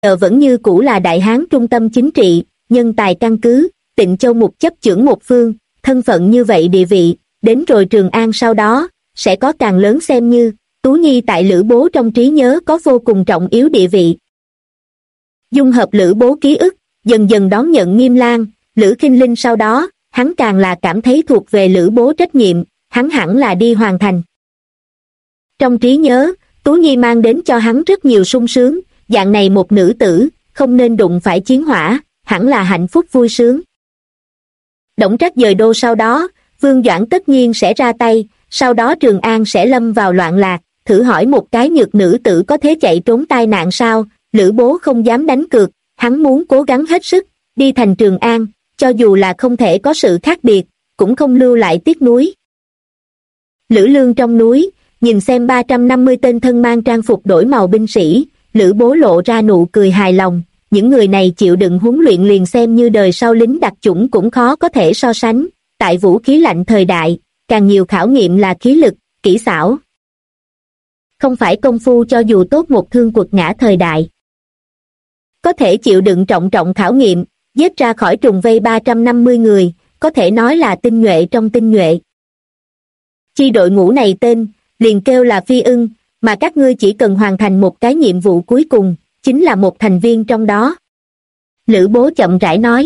vẫn như cũ là Đại Hán trung tâm chính trị, nhân tài căn cứ, Tịnh Châu Mục chấp chưởng một phương, thân phận như vậy địa vị, đến rồi Trường An sau đó, sẽ có càng lớn xem như, Tú Nhi tại Lữ Bố trong trí nhớ có vô cùng trọng yếu địa vị. Dung hợp Lữ Bố ký ức, dần dần đón nhận Nghiêm Lang, Lữ Khinh Linh sau đó, hắn càng là cảm thấy thuộc về Lữ Bố trách nhiệm, hắn hẳn là đi hoàn thành. Trong trí nhớ, Tú Nhi mang đến cho hắn rất nhiều sung sướng, dạng này một nữ tử, không nên đụng phải chiến hỏa, hẳn là hạnh phúc vui sướng. Đổng Trác dời đô sau đó, Vương Doãn tất nhiên sẽ ra tay, sau đó Trường An sẽ lâm vào loạn lạc, thử hỏi một cái nhược nữ tử có thể chạy trốn tai nạn sao? Lữ Bố không dám đánh cược, hắn muốn cố gắng hết sức, đi thành Trường An, cho dù là không thể có sự khác biệt, cũng không lưu lại tiếc nuối. Lữ Lương trong núi, nhìn xem 350 tên thân mang trang phục đổi màu binh sĩ, Lữ Bố lộ ra nụ cười hài lòng, những người này chịu đựng huấn luyện liền xem như đời sau lính đặc chủng cũng khó có thể so sánh, tại vũ khí lạnh thời đại, càng nhiều khảo nghiệm là khí lực, kỹ xảo. Không phải công phu cho dù tốt một thương quật ngã thời đại. Có thể chịu đựng trọng khảo nghiệm, giết ra khỏi trùng vây 350 người, có thể nói là tinh nhuệ trong tinh nhuệ. Chi đội ngũ này tên, liền kêu là Phi Ưng, mà các ngươi chỉ cần hoàn thành một cái nhiệm vụ cuối cùng, chính là một thành viên trong đó. Lữ Bố chậm rãi nói.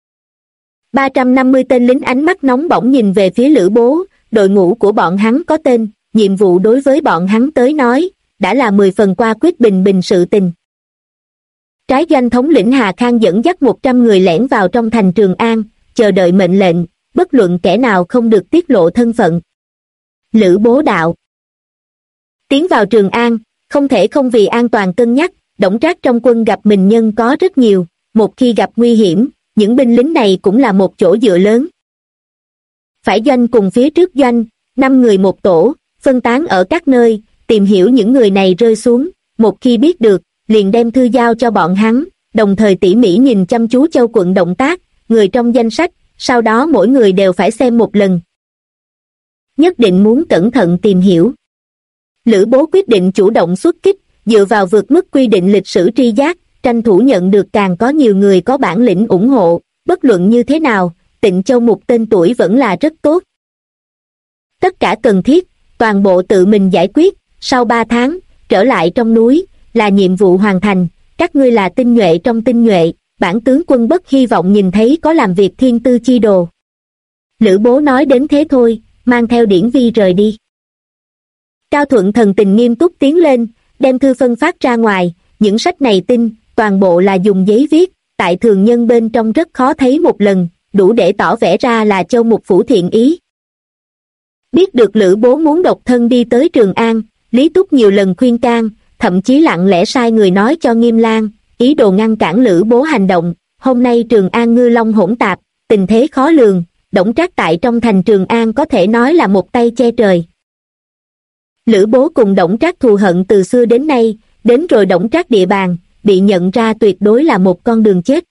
350 tên lính ánh mắt nóng bỏng nhìn về phía Lữ Bố, đội ngũ của bọn hắn có tên, nhiệm vụ đối với bọn hắn tới nói, đã là 10 phần qua quyết bình sự tình. Trái doanh thống lĩnh Hà Khang dẫn dắt 100 người lẻn vào trong thành Trường An, chờ đợi mệnh lệnh, bất luận kẻ nào không được tiết lộ thân phận. Lữ Bố đạo. Tiến vào Trường An, không thể không vì an toàn cân nhắc, Đổng Trác trong quân gặp mình nhân có rất nhiều, một khi gặp nguy hiểm, những binh lính này cũng là một chỗ dựa lớn. Phải doanh cùng phía trước doanh, 5 người một tổ, phân tán ở các nơi, tìm hiểu những người này rơi xuống, một khi biết được, liền đem thư giao cho bọn hắn, đồng thời tỉ mỉ nhìn chăm chú Châu quận động tác, người trong danh sách, sau đó mỗi người đều phải xem một lần. Nhất định muốn cẩn thận tìm hiểu. Lữ Bố quyết định chủ động xuất kích, dựa vào vượt mức quy định lịch sử tri giác, tranh thủ nhận được càng có nhiều người có bản lĩnh ủng hộ, bất luận như thế nào, Tịnh Châu Mục tên tuổi vẫn là rất tốt. Tất cả cần thiết, toàn bộ tự mình giải quyết, sau 3 tháng, trở lại trong núi, là nhiệm vụ hoàn thành, các ngươi là tinh nhuệ trong tinh nhuệ, bản tướng quân bất hy vọng nhìn thấy có làm việc thiên tư chi đồ. Lữ Bố nói đến thế thôi, mang theo Điển Vi rời đi. Cao Thuận thần tình nghiêm túc tiến lên, đem thư phân phát ra ngoài, những sách này tin, toàn bộ là dùng giấy viết, tại thường nhân bên trong rất khó thấy một lần, đủ để tỏ vẻ ra là Châu Mục phủ thiện ý. Biết được Lữ Bố muốn độc thân đi tới Trường An, Lý Túc nhiều lần khuyên can, thậm chí lặng lẽ sai người nói cho Nghiêm Lang, ý đồ ngăn cản Lữ Bố hành động. Hôm nay Trường An ngư long hỗn tạp, tình thế khó lường, Đổng Trác tại trong thành Trường An có thể nói là một tay che trời. Lữ Bố cùng Đổng Trác thù hận từ xưa đến nay, đến rồi Đổng Trác địa bàn, bị nhận ra tuyệt đối là một con đường chết.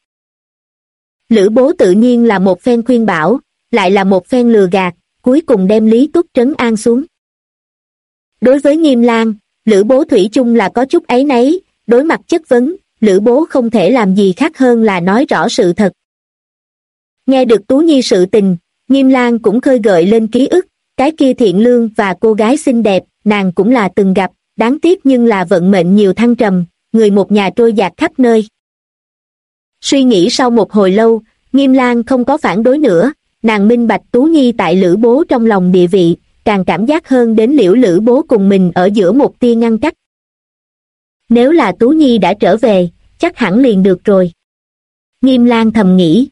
Lữ Bố tự nhiên là một phen khuyên bảo, lại là một phen lừa gạt, cuối cùng đem Lý Túc trấn an xuống. Đối với Nghiêm Lang, Lữ Bố thủy chung là có chút áy náy, đối mặt chất vấn, Lữ Bố không thể làm gì khác hơn là nói rõ sự thật. Nghe được Tú Nhi sự tình, Nghiêm Lang cũng khơi gợi lên ký ức, cái kia thiện lương và cô gái xinh đẹp, nàng cũng là từng gặp, đáng tiếc nhưng là vận mệnh nhiều thăng trầm, người một nhà trôi dạt khắp nơi. Suy nghĩ sau một hồi lâu, Nghiêm Lang không có phản đối nữa, nàng minh bạch Tú Nhi tại Lữ Bố trong lòng địa vị, càng cảm giác hơn đến liễu Lữ Bố cùng mình ở giữa một tia ngăn cách. Nếu là Tú Nhi đã trở về, chắc hẳn liền được rồi. Nghiêm Lang thầm nghĩ.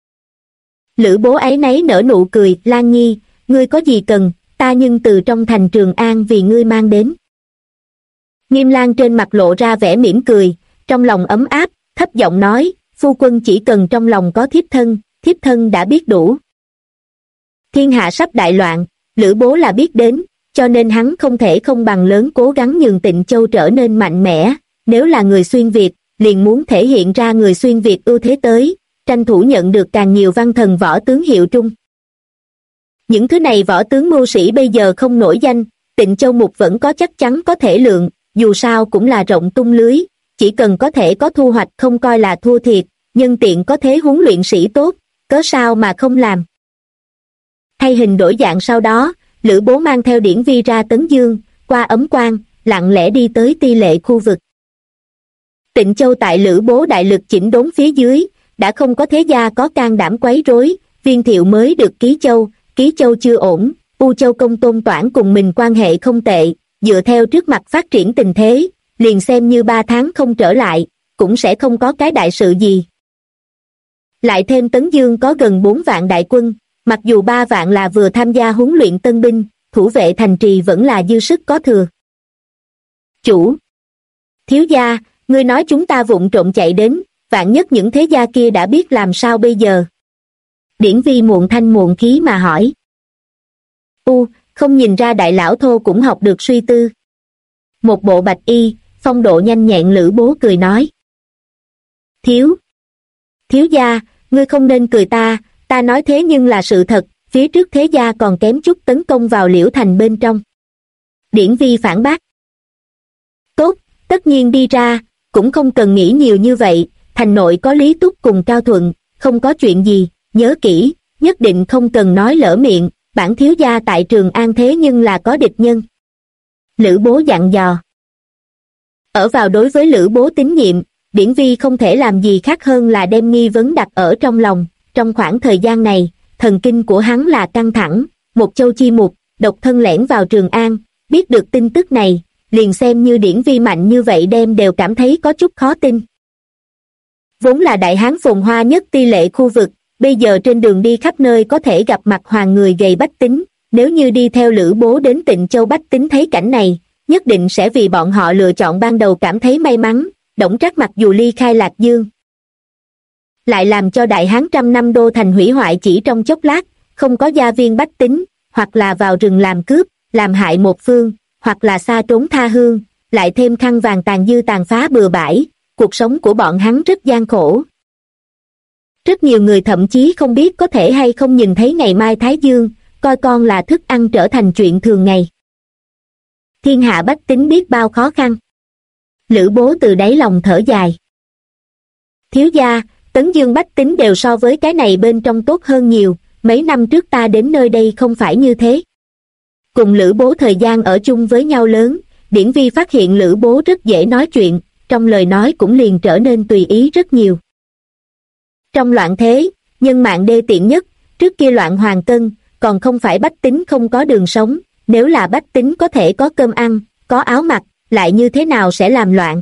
Lữ Bố áy náy nở nụ cười, Lang Nhi, ngươi có gì cần, ta nhưng từ trong thành Trường An vì ngươi mang đến. Nghiêm Lang trên mặt lộ ra vẻ mỉm cười, trong lòng ấm áp, thấp giọng nói, phu quân chỉ cần trong lòng có thiếp thân đã biết đủ. Thiên hạ sắp đại loạn, Lữ Bố là biết đến, cho nên hắn không thể không bằng lớn cố gắng nhường Tịnh Châu trở nên mạnh mẽ, nếu là người xuyên Việt, liền muốn thể hiện ra người xuyên Việt ưu thế tới, tranh thủ nhận được càng nhiều văn thần võ tướng hiệu trung. Những thứ này võ tướng mưu sĩ bây giờ không nổi danh, Tịnh Châu Mục vẫn có chắc chắn có thể lượng, dù sao cũng là rộng tung lưới, chỉ cần có thể có thu hoạch không coi là thua thiệt, nhân tiện có thế huấn luyện sĩ tốt, cớ sao mà không làm. Thay hình đổi dạng sau đó, Lữ Bố mang theo Điển Vi ra Tấn Dương, qua Ấm Quan, lặng lẽ đi tới Ti Lệ khu vực. Tịnh Châu tại Lữ Bố đại lực chỉnh đốn phía dưới, đã không có thế gia có can đảm quấy rối, Viên Thiệu mới được Ký Châu chưa ổn, U Châu Công Tôn Toản cùng mình quan hệ không tệ, dựa theo trước mặt phát triển tình thế, liền xem như 3 tháng không trở lại, cũng sẽ không có cái đại sự gì. Lại thêm Tấn Dương có gần 4 vạn đại quân, mặc dù 3 vạn là vừa tham gia huấn luyện tân binh, thủ vệ thành trì vẫn là dư sức có thừa. Chủ! Thiếu gia, ngươi nói chúng ta vụng trộm chạy đến, vạn nhất những thế gia kia đã biết làm sao bây giờ? Điển Vi muộn thanh muộn khí mà hỏi. Không nhìn ra đại lão thô cũng học được suy tư. Một bộ bạch y, phong độ nhanh nhẹn Lữ Bố cười nói. Thiếu gia, ngươi không nên cười ta nói thế nhưng là sự thật, phía trước thế gia còn kém chút tấn công vào Liễu Thành bên trong. Điển Vi phản bác. Tốt, tất nhiên đi ra, cũng không cần nghĩ nhiều như vậy, thành nội có Lý Túc cùng Cao Thuận, không có chuyện gì, nhớ kỹ, nhất định không cần nói lỡ miệng, bản thiếu gia tại Trường An thế nhưng là có địch nhân. Lữ Bố dặn dò. Ở vào đối với Lữ Bố tín nhiệm, Điển Vi không thể làm gì khác hơn là đem nghi vấn đặt ở trong lòng. Trong khoảng thời gian này, thần kinh của hắn là căng thẳng, một châu chi mục, độc thân lẻn vào Trường An, biết được tin tức này, liền xem như Điển Vi mạnh như vậy đem đều cảm thấy có chút khó tin. Vốn là đại hán phồn hoa nhất Ti Lệ khu vực, bây giờ trên đường đi khắp nơi có thể gặp mặt hoàng người gầy bách tính, nếu như đi theo Lữ Bố đến Tịnh Châu bách tính thấy cảnh này, nhất định sẽ vì bọn họ lựa chọn ban đầu cảm thấy may mắn. Đổng Trác mặc dù ly khai Lạc Dương, lại làm cho đại hán 100 năm đô thành hủy hoại chỉ trong chốc lát, không có gia viên bách tính, hoặc là vào rừng làm cướp, làm hại một phương, hoặc là xa trốn tha hương, lại thêm khăn vàng tàn dư tàn phá bừa bãi, cuộc sống của bọn hắn rất gian khổ. Rất nhiều người thậm chí không biết có thể hay không nhìn thấy ngày mai Thái Dương, coi con là thức ăn trở thành chuyện thường ngày. Thiên hạ bách tính biết bao khó khăn. Lữ Bố từ đáy lòng thở dài. Thiếu gia, Tấn Dương bách tính đều so với cái này bên trong tốt hơn nhiều, mấy năm trước ta đến nơi đây không phải như thế. Cùng Lữ Bố thời gian ở chung với nhau lớn, Điển Vi phát hiện Lữ Bố rất dễ nói chuyện, trong lời nói cũng liền trở nên tùy ý rất nhiều. Trong loạn thế, nhân mạng đê tiện nhất, trước kia loạn hoàng cân, còn không phải bách tính không có đường sống, nếu là bách tính có thể có cơm ăn, có áo mặc, lại như thế nào sẽ làm loạn.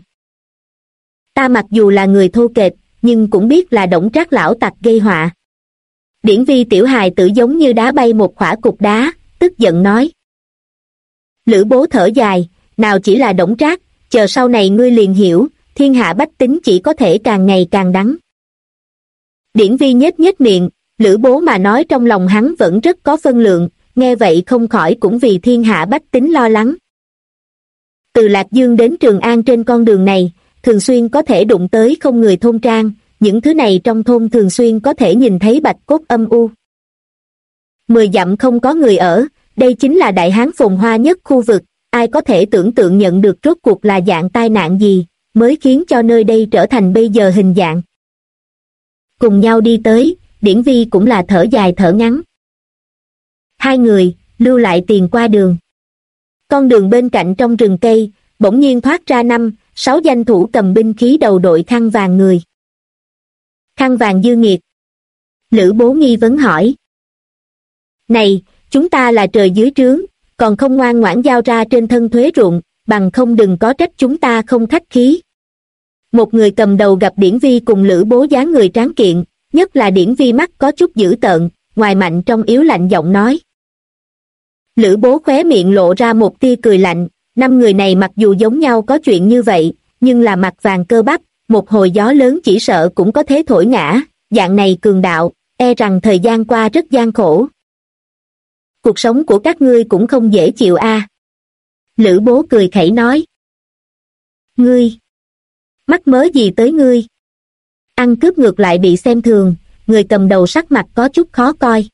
Ta mặc dù là người thô kệch, nhưng cũng biết là Đổng Trác lão tặc gây họa. Điển Vi tiểu hài tử giống như đá bay một khỏa cục đá, tức giận nói. Lữ Bố thở dài, nào chỉ là Đổng Trác, chờ sau này ngươi liền hiểu, thiên hạ bách tính chỉ có thể càng ngày càng đắng. Điển Vi nhếch nhếch miệng, Lữ Bố mà nói trong lòng hắn vẫn rất có phân lượng, nghe vậy không khỏi cũng vì thiên hạ bách tính lo lắng. Từ Lạc Dương đến Trường An trên con đường này, thường xuyên có thể đụng tới không người thôn trang, những thứ này trong thôn thường xuyên có thể nhìn thấy bạch cốt âm u. 10 dặm không có người ở, đây chính là đại hán phồn hoa nhất khu vực, ai có thể tưởng tượng nhận được rốt cuộc là dạng tai nạn gì, mới khiến cho nơi đây trở thành bây giờ hình dạng. Cùng nhau đi tới, Điển Vi cũng là thở dài thở ngắn. Hai người, lưu lại tiền qua đường. Con đường bên cạnh trong rừng cây, bỗng nhiên thoát ra 5-6 danh thủ cầm binh khí đầu đội khăn vàng người. Khăn vàng dư nghiệt. Lữ Bố nghi vấn hỏi. Này, chúng ta là trời dưới trướng, còn không ngoan ngoãn giao ra trên thân thuế ruộng, bằng không đừng có trách chúng ta không khách khí. Một người cầm đầu gặp Điển Vi cùng Lữ Bố dáng người tráng kiện, nhất là Điển Vi mắt có chút dữ tợn, ngoài mạnh trong yếu lạnh giọng nói. Lữ Bố khóe miệng lộ ra một tia cười lạnh, 5 người này mặc dù giống nhau có chuyện như vậy, nhưng là mặt vàng cơ bắp, một hồi gió lớn chỉ sợ cũng có thế thổi ngã, dạng này cường đạo, e rằng thời gian qua rất gian khổ. Cuộc sống của các ngươi cũng không dễ chịu a. Lữ Bố cười khẩy nói. Ngươi, mắc mớ gì tới ngươi? Ăn cướp ngược lại bị xem thường, người cầm đầu sắc mặt có chút khó coi.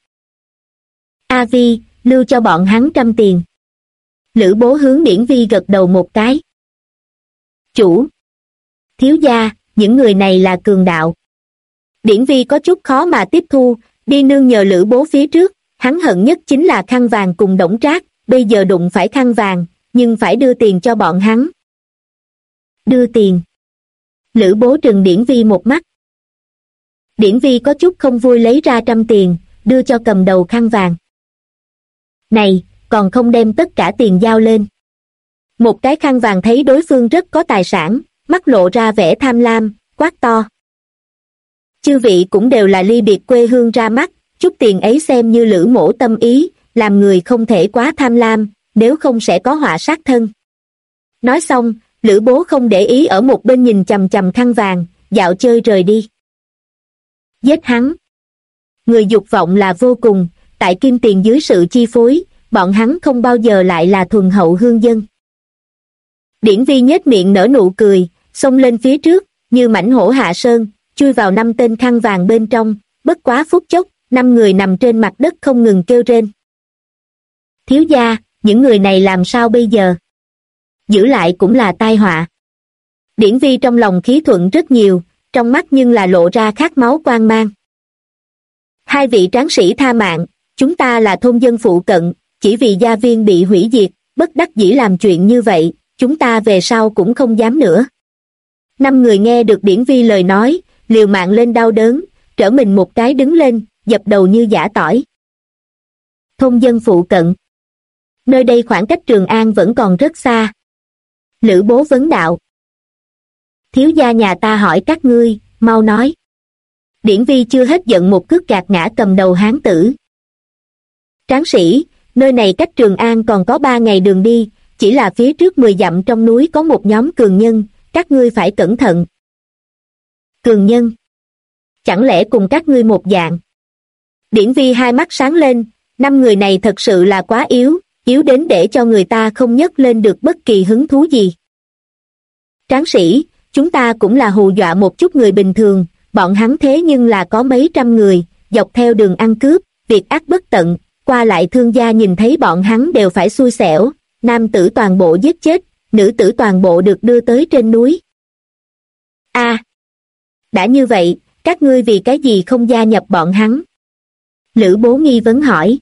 A Vi, lưu cho bọn hắn 100 tiền. Lữ Bố hướng Điển Vi gật đầu một cái. Chủ. Thiếu gia, những người này là cường đạo. Điển Vi có chút khó mà tiếp thu, đi nương nhờ Lữ Bố phía trước, hắn hận nhất chính là khăn vàng cùng Đổng Trác, bây giờ đụng phải khăn vàng, nhưng phải đưa tiền cho bọn hắn. Đưa tiền. Lữ Bố trừng Điển Vi một mắt. Điển Vi có chút không vui lấy ra 100 tiền, đưa cho cầm đầu khăn vàng. Này, còn không đem tất cả tiền giao lên. Một cái khăn vàng thấy đối phương rất có tài sản, mắt lộ ra vẻ tham lam, quát to. Chư vị cũng đều là ly biệt quê hương ra mắt, chút tiền ấy xem như Lữ mỗ tâm ý, làm người không thể quá tham lam, nếu không sẽ có họa sát thân. Nói xong, Lữ Bố không để ý ở một bên nhìn chằm chằm khăn vàng, dạo chơi rời đi. Giết hắn. Người dục vọng là vô cùng, tại kim tiền dưới sự chi phối, bọn hắn không bao giờ lại là thuần hậu hương dân. Điển Vi nhếch miệng nở nụ cười, xông lên phía trước, như mãnh hổ hạ sơn, chui vào 5 tên khăn vàng bên trong, bất quá phút chốc, 5 người nằm trên mặt đất không ngừng kêu rên. Thiếu gia, những người này làm sao bây giờ? Giữ lại cũng là tai họa. Điển Vi trong lòng khí thuận rất nhiều, trong mắt nhưng là lộ ra khát máu quang mang. Hai vị tráng sĩ tha mạng, chúng ta là thôn dân phụ cận, chỉ vì gia viên bị hủy diệt, bất đắc dĩ làm chuyện như vậy, chúng ta về sau cũng không dám nữa. 5 người nghe được Điển Vi lời nói, liều mạng lên đau đớn, trở mình một cái đứng lên, dập đầu như giã tỏi. Thôn dân phụ cận. Nơi đây khoảng cách Trường An vẫn còn rất xa. Lữ Bố vấn đạo. Thiếu gia nhà ta hỏi các ngươi, mau nói. Điển Vi chưa hết giận một cước gạt ngã cầm đầu hán tử. Tráng sĩ, nơi này cách Trường An còn có 3 ngày đường đi, chỉ là phía trước 10 dặm trong núi có một nhóm cường nhân, các ngươi phải cẩn thận. Cường nhân? Chẳng lẽ cùng các ngươi một dạng? Điển Vi hai mắt sáng lên, 5 người này thật sự là quá yếu, yếu đến để cho người ta không nhấc lên được bất kỳ hứng thú gì. Tráng sĩ, chúng ta cũng là hù dọa một chút người bình thường, bọn hắn thế nhưng là có mấy trăm người, dọc theo đường ăn cướp, việc ác bất tận, qua lại thương gia nhìn thấy bọn hắn đều phải xui xẻo, nam tử toàn bộ giết chết, nữ tử toàn bộ được đưa tới trên núi. Đã như vậy, các ngươi vì cái gì không gia nhập bọn hắn? Lữ Bố nghi vấn hỏi.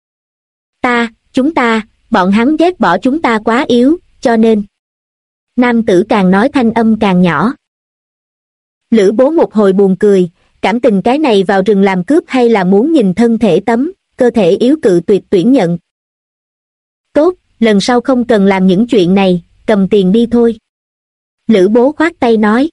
Chúng ta, bọn hắn ghét bỏ chúng ta quá yếu, cho nên. Nam tử càng nói thanh âm càng nhỏ. Lữ Bố một hồi buồn cười, cảm tình cái này vào rừng làm cướp hay là muốn nhìn thân thể tấm, cơ thể yếu cự tuyệt tuyển nhận. Tốt, lần sau không cần làm những chuyện này, cầm tiền đi thôi. Lữ Bố khoát tay nói.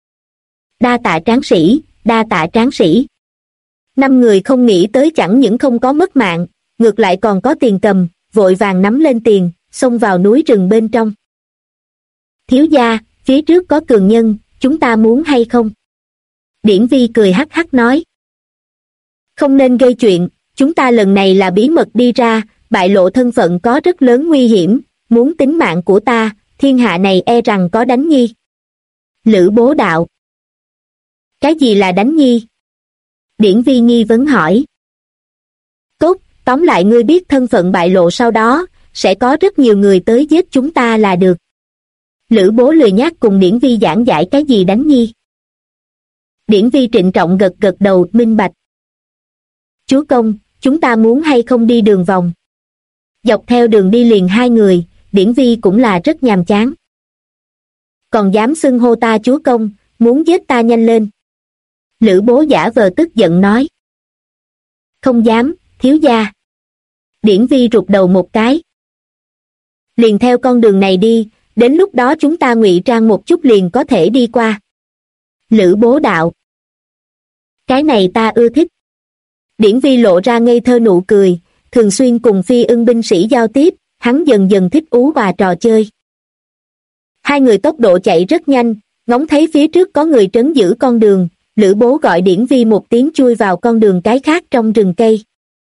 Đa tạ tráng sĩ, đa tạ tráng sĩ. 5 người không nghĩ tới chẳng những không có mất mạng, ngược lại còn có tiền cầm, vội vàng nắm lên tiền, xông vào núi rừng bên trong. Thiếu gia, phía trước có cường nhân, chúng ta muốn hay không? Điển Vi cười hắc hắc nói. Không nên gây chuyện, chúng ta lần này là bí mật đi ra, bại lộ thân phận có rất lớn nguy hiểm, muốn tính mạng của ta, thiên hạ này e rằng có đánh nhi. Lữ Bố đạo. Cái gì là đánh nhi? Điển Vi nghi vấn hỏi. Tốt, tóm lại ngươi biết thân phận bại lộ sau đó, sẽ có rất nhiều người tới giết chúng ta là được. Lữ Bố lười nhác cùng Điển Vi giảng giải cái gì đánh nhi. Điển Vi trịnh trọng gật gật đầu minh bạch. Chúa công, chúng ta muốn hay không đi đường vòng? Dọc theo đường đi liền 2 người, Điển Vi cũng là rất nhàm chán. Còn dám xưng hô ta chúa công, muốn giết ta nhanh lên. Lữ Bố giả vờ tức giận nói. Không dám, thiếu gia. Điển Vi rụt đầu một cái. Liền theo con đường này đi, đến lúc đó chúng ta ngụy trang một chút liền có thể đi qua. Lữ Bố đạo. Cái này ta ưa thích. Điển Vi lộ ra ngây thơ nụ cười, thường xuyên cùng phi ưng binh sĩ giao tiếp, hắn dần dần thích ú và trò chơi. 2 người tốc độ chạy rất nhanh, ngóng thấy phía trước có người trấn giữ con đường, Lữ Bố gọi Điển Vi một tiếng chui vào con đường cái khác trong rừng cây.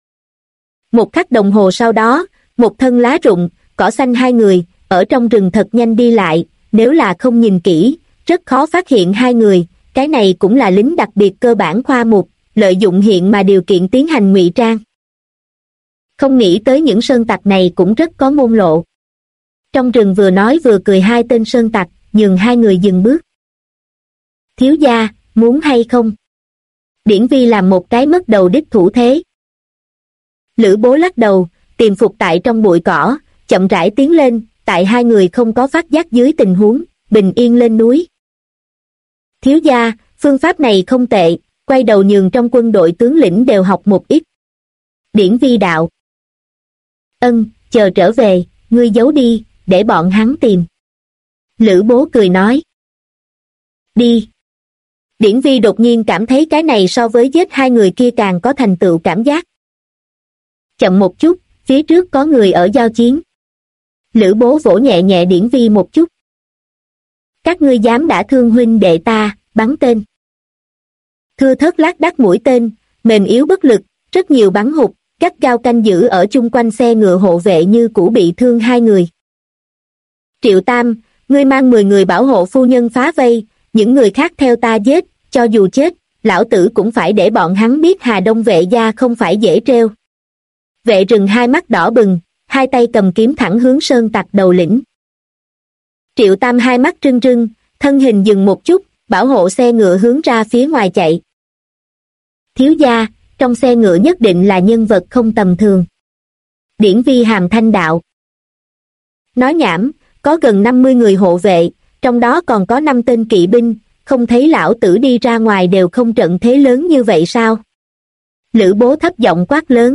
Một khắc đồng hồ sau đó, một thân lá rụng, cỏ xanh 2 người, ở trong rừng thật nhanh đi lại, nếu là không nhìn kỹ, rất khó phát hiện 2 người, cái này cũng là lính đặc biệt cơ bản khoa mục, lợi dụng hiện mà điều kiện tiến hành ngụy trang. Không nghĩ tới những sơn tặc này cũng rất có môn lộ. Trong rừng vừa nói vừa cười 2 tên sơn tặc, nhường 2 người dừng bước. Thiếu gia, muốn hay không? Điển Vi làm một cái mất đầu đích thủ thế. Lữ Bố lắc đầu, tiềm phục tại trong bụi cỏ, chậm rãi tiến lên, tại hai người không có phát giác dưới tình huống, bình yên lên núi. Thiếu gia, phương pháp này không tệ, quay đầu nhường trong quân đội tướng lĩnh đều học một ít. Điển Vi đạo. Chờ trở về, ngươi giấu đi, để bọn hắn tìm. Lữ Bố cười nói. Đi. Điển Vi đột nhiên cảm thấy cái này so với giết hai người kia càng có thành tựu cảm giác. Chậm một chút, phía trước có người ở giao chiến. Lữ Bố vỗ nhẹ nhẹ Điển Vi một chút. Các ngươi dám đã thương huynh đệ ta, bắn tên. Thưa thớt lác đác mũi tên, mềm yếu bất lực, rất nhiều bắn hụt, gắt gao canh giữ ở chung quanh xe ngựa hộ vệ như cũ bị thương hai người. Triệu Tam, ngươi mang 10 người bảo hộ phu nhân phá vây, những người khác theo ta giết, cho dù chết, lão tử cũng phải để bọn hắn biết Hà Đông vệ gia không phải dễ treo. Vệ rừng hai mắt đỏ bừng, hai tay cầm kiếm thẳng hướng Sơn Tặc đầu lĩnh. Triệu Tam hai mắt trưng trưng, thân hình dừng một chút, bảo hộ xe ngựa hướng ra phía ngoài chạy. Thiếu gia, trong xe ngựa nhất định là nhân vật không tầm thường. Điển Vi hàm thanh đạo. Nói nhảm, có gần 50 người hộ vệ, trong đó còn có 5 tên kỵ binh, không thấy lão tử đi ra ngoài đều không trận thế lớn như vậy sao? Lữ Bố thấp giọng quát lớn.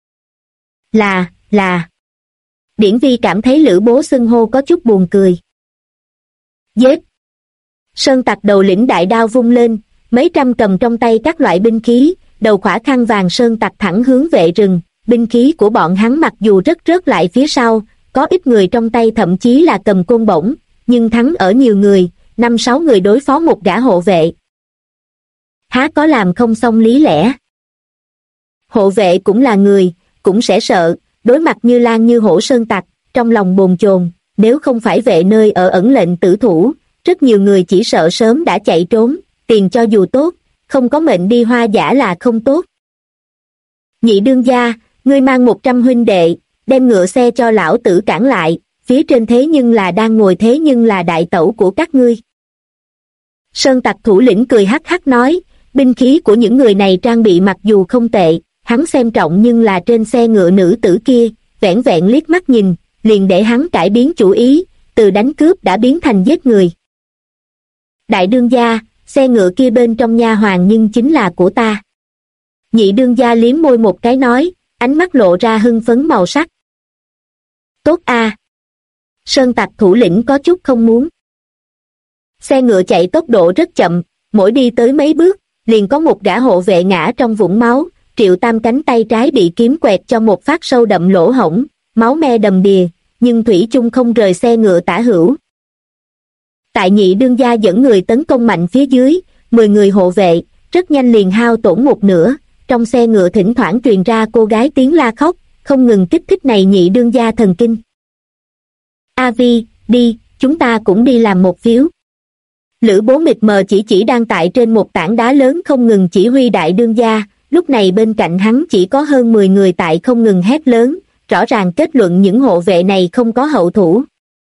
Là. Điển Vi cảm thấy Lữ Bố xưng hô có chút buồn cười. Giết! Sơn Tặc đầu lĩnh đại đao vung lên, mấy trăm cầm trong tay các loại binh khí, đầu khỏa khăn vàng Sơn Tặc thẳng hướng vệ rừng, binh khí của bọn hắn mặc dù rất rớt lại phía sau, có ít người trong tay thậm chí là cầm côn bổng, nhưng thắng ở nhiều người, 5-6 người đối phó một gã hộ vệ. Há có làm không xong lý lẽ. Hộ vệ cũng là người, cũng sẽ sợ, đối mặt như lang như hổ Sơn Tặc, trong lòng bồn chồn, nếu không phải vệ nơi ở ẩn lệnh tử thủ, rất nhiều người chỉ sợ sớm đã chạy trốn, tiền cho dù tốt, không có mệnh đi hoa giả là không tốt. Nhị đương gia, ngươi mang 100 huynh đệ, đem ngựa xe cho lão tử cản lại, phía trên thế nhưng là đang ngồi thế nhưng là đại tẩu của các ngươi. Sơn Tặc thủ lĩnh cười hắc hắc nói, binh khí của những người này trang bị mặc dù không tệ, hắn xem trọng nhưng là trên xe ngựa nữ tử kia, vẻn vẹn liếc mắt nhìn, liền để hắn cải biến chủ ý, từ đánh cướp đã biến thành giết người. Đại đương gia, xe ngựa kia bên trong nha hoàn nhưng chính là của ta. Nhị đương gia liếm môi một cái nói, ánh mắt lộ ra hưng phấn màu sắc. Tốt a. Sơn Tặc thủ lĩnh có chút không muốn. Xe ngựa chạy tốc độ rất chậm, mỗi đi tới mấy bước, liền có một gã hộ vệ ngã trong vũng máu, Triệu Tam cánh tay trái bị kiếm quẹt cho một phát sâu đậm lỗ hổng, máu me đầm đìa, nhưng thủy chung không rời xe ngựa tả hữu. Tại nhị đương gia dẫn người tấn công mạnh phía dưới, 10 người hộ vệ, rất nhanh liền hao tổn một nửa, trong xe ngựa thỉnh thoảng truyền ra cô gái tiếng la khóc, không ngừng kích thích này nhị đương gia thần kinh. A Vi, đi, chúng ta cũng đi làm một phiếu. Lữ Bố mịt mờ chỉ đang tại trên một tảng đá lớn không ngừng chỉ huy đại đương gia, lúc này bên cạnh hắn chỉ có hơn 10 người tại không ngừng hét lớn, rõ ràng kết luận những hộ vệ này không có hậu thủ.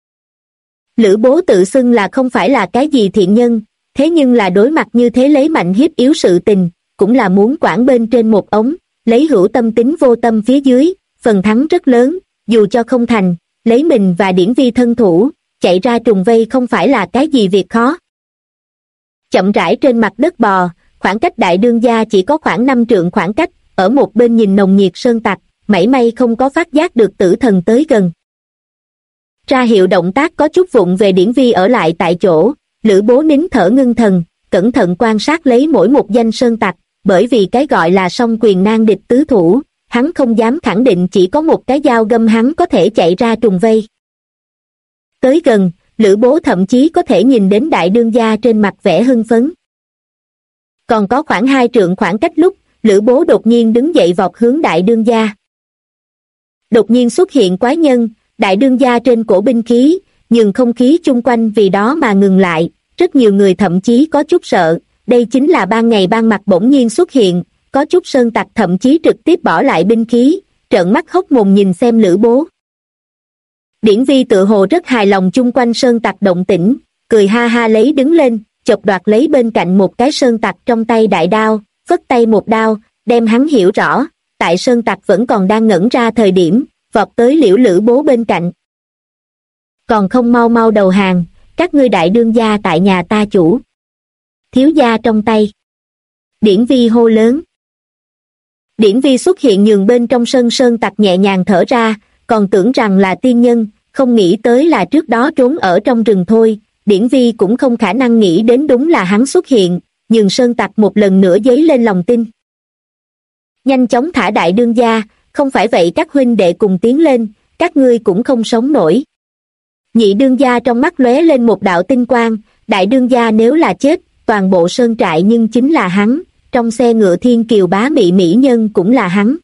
Lữ Bố tự xưng là không phải là cái gì thiện nhân, thế nhưng là đối mặt như thế lấy mạnh hiếp yếu sự tình, cũng là muốn quản bên trên một ống, lấy hữu tâm tính vô tâm phía dưới, phần thắng rất lớn, dù cho không thành, lấy mình và Điển Vi thân thủ, chạy ra trùng vây không phải là cái gì việc khó. Chậm rãi trên mặt đất bò, khoảng cách đại đương gia chỉ có khoảng 5 trượng khoảng cách, ở một bên nhìn nồng nhiệt Sơn Tặc, mảy may không có phát giác được tử thần tới gần. Ra hiệu động tác có chút vụng về Điển Vi ở lại tại chỗ, Lữ Bố nín thở ngưng thần, cẩn thận quan sát lấy mỗi một danh Sơn Tặc, bởi vì cái gọi là song quyền nan địch tứ thủ, hắn không dám khẳng định chỉ có một cái dao găm hắn có thể chạy ra trùng vây. Tới gần, Lữ Bố thậm chí có thể nhìn đến đại đương gia trên mặt vẻ hưng phấn. Còn có khoảng 2 trượng khoảng cách lúc, Lữ Bố đột nhiên đứng dậy vọt hướng đại đương gia. Đột nhiên xuất hiện quái nhân, đại đương gia trên cổ binh khí, nhưng không khí chung quanh vì đó mà ngừng lại, rất nhiều người thậm chí có chút sợ, đây chính là ban ngày ban mặt bỗng nhiên xuất hiện, có chút Sơn Tặc thậm chí trực tiếp bỏ lại binh khí, trợn mắt hốc mồm nhìn xem Lữ Bố. Điển Vi tự hồ rất hài lòng chung quanh Sơn Tặc động tĩnh, cười ha ha lấy đứng lên, chộp đoạt lấy bên cạnh một cái sơn tặc trong tay đại đao, phất tay một đao, đem hắn hiểu rõ, tại sơn tặc vẫn còn đang ngẩn ra thời điểm, vọt tới Liễu Lữ Bố bên cạnh. Còn không mau mau đầu hàng, các ngươi đại đương gia tại nhà ta chủ. Thiếu gia trong tay. Điển Vi hô lớn. Điển Vi xuất hiện nhường bên trong sơn tặc nhẹ nhàng thở ra, còn tưởng rằng là tiên nhân, không nghĩ tới là trước đó trốn ở trong rừng thôi. Điển Vi cũng không khả năng nghĩ đến đúng là hắn xuất hiện, nhường sơn tặc một lần nữa dấy lên lòng tin. Nhanh chóng thả đại đương gia, không phải vậy các huynh đệ cùng tiến lên, các ngươi cũng không sống nổi. Nhị đương gia trong mắt lóe lên một đạo tinh quang, đại đương gia nếu là chết, toàn bộ sơn trại nhưng chính là hắn, trong xe ngựa thiên kiều bá mị mỹ nhân cũng là hắn.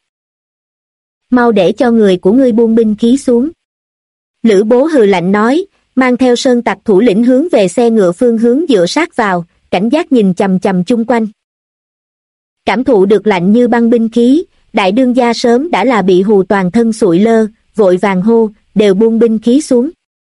Mau để cho người của ngươi buông binh khí xuống. Lữ Bố hừ lạnh nói, mang theo sơn tặc thủ lĩnh hướng về xe ngựa phương hướng dựa sát vào, cảnh giác nhìn chằm chằm chung quanh. Cảm thụ được lạnh như băng binh khí, đại đương gia sớm đã là bị hù toàn thân sụi lơ, vội vàng hô, đều buông binh khí xuống.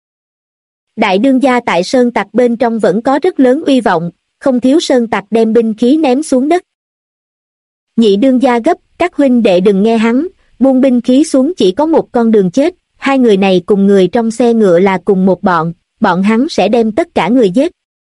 Đại đương gia tại sơn tặc bên trong vẫn có rất lớn uy vọng, không thiếu sơn tặc đem binh khí ném xuống đất. Nhị đương gia gấp, các huynh đệ đừng nghe hắn, buông binh khí xuống chỉ có một con đường chết, hai người này cùng người trong xe ngựa là cùng một bọn hắn sẽ đem tất cả người giết.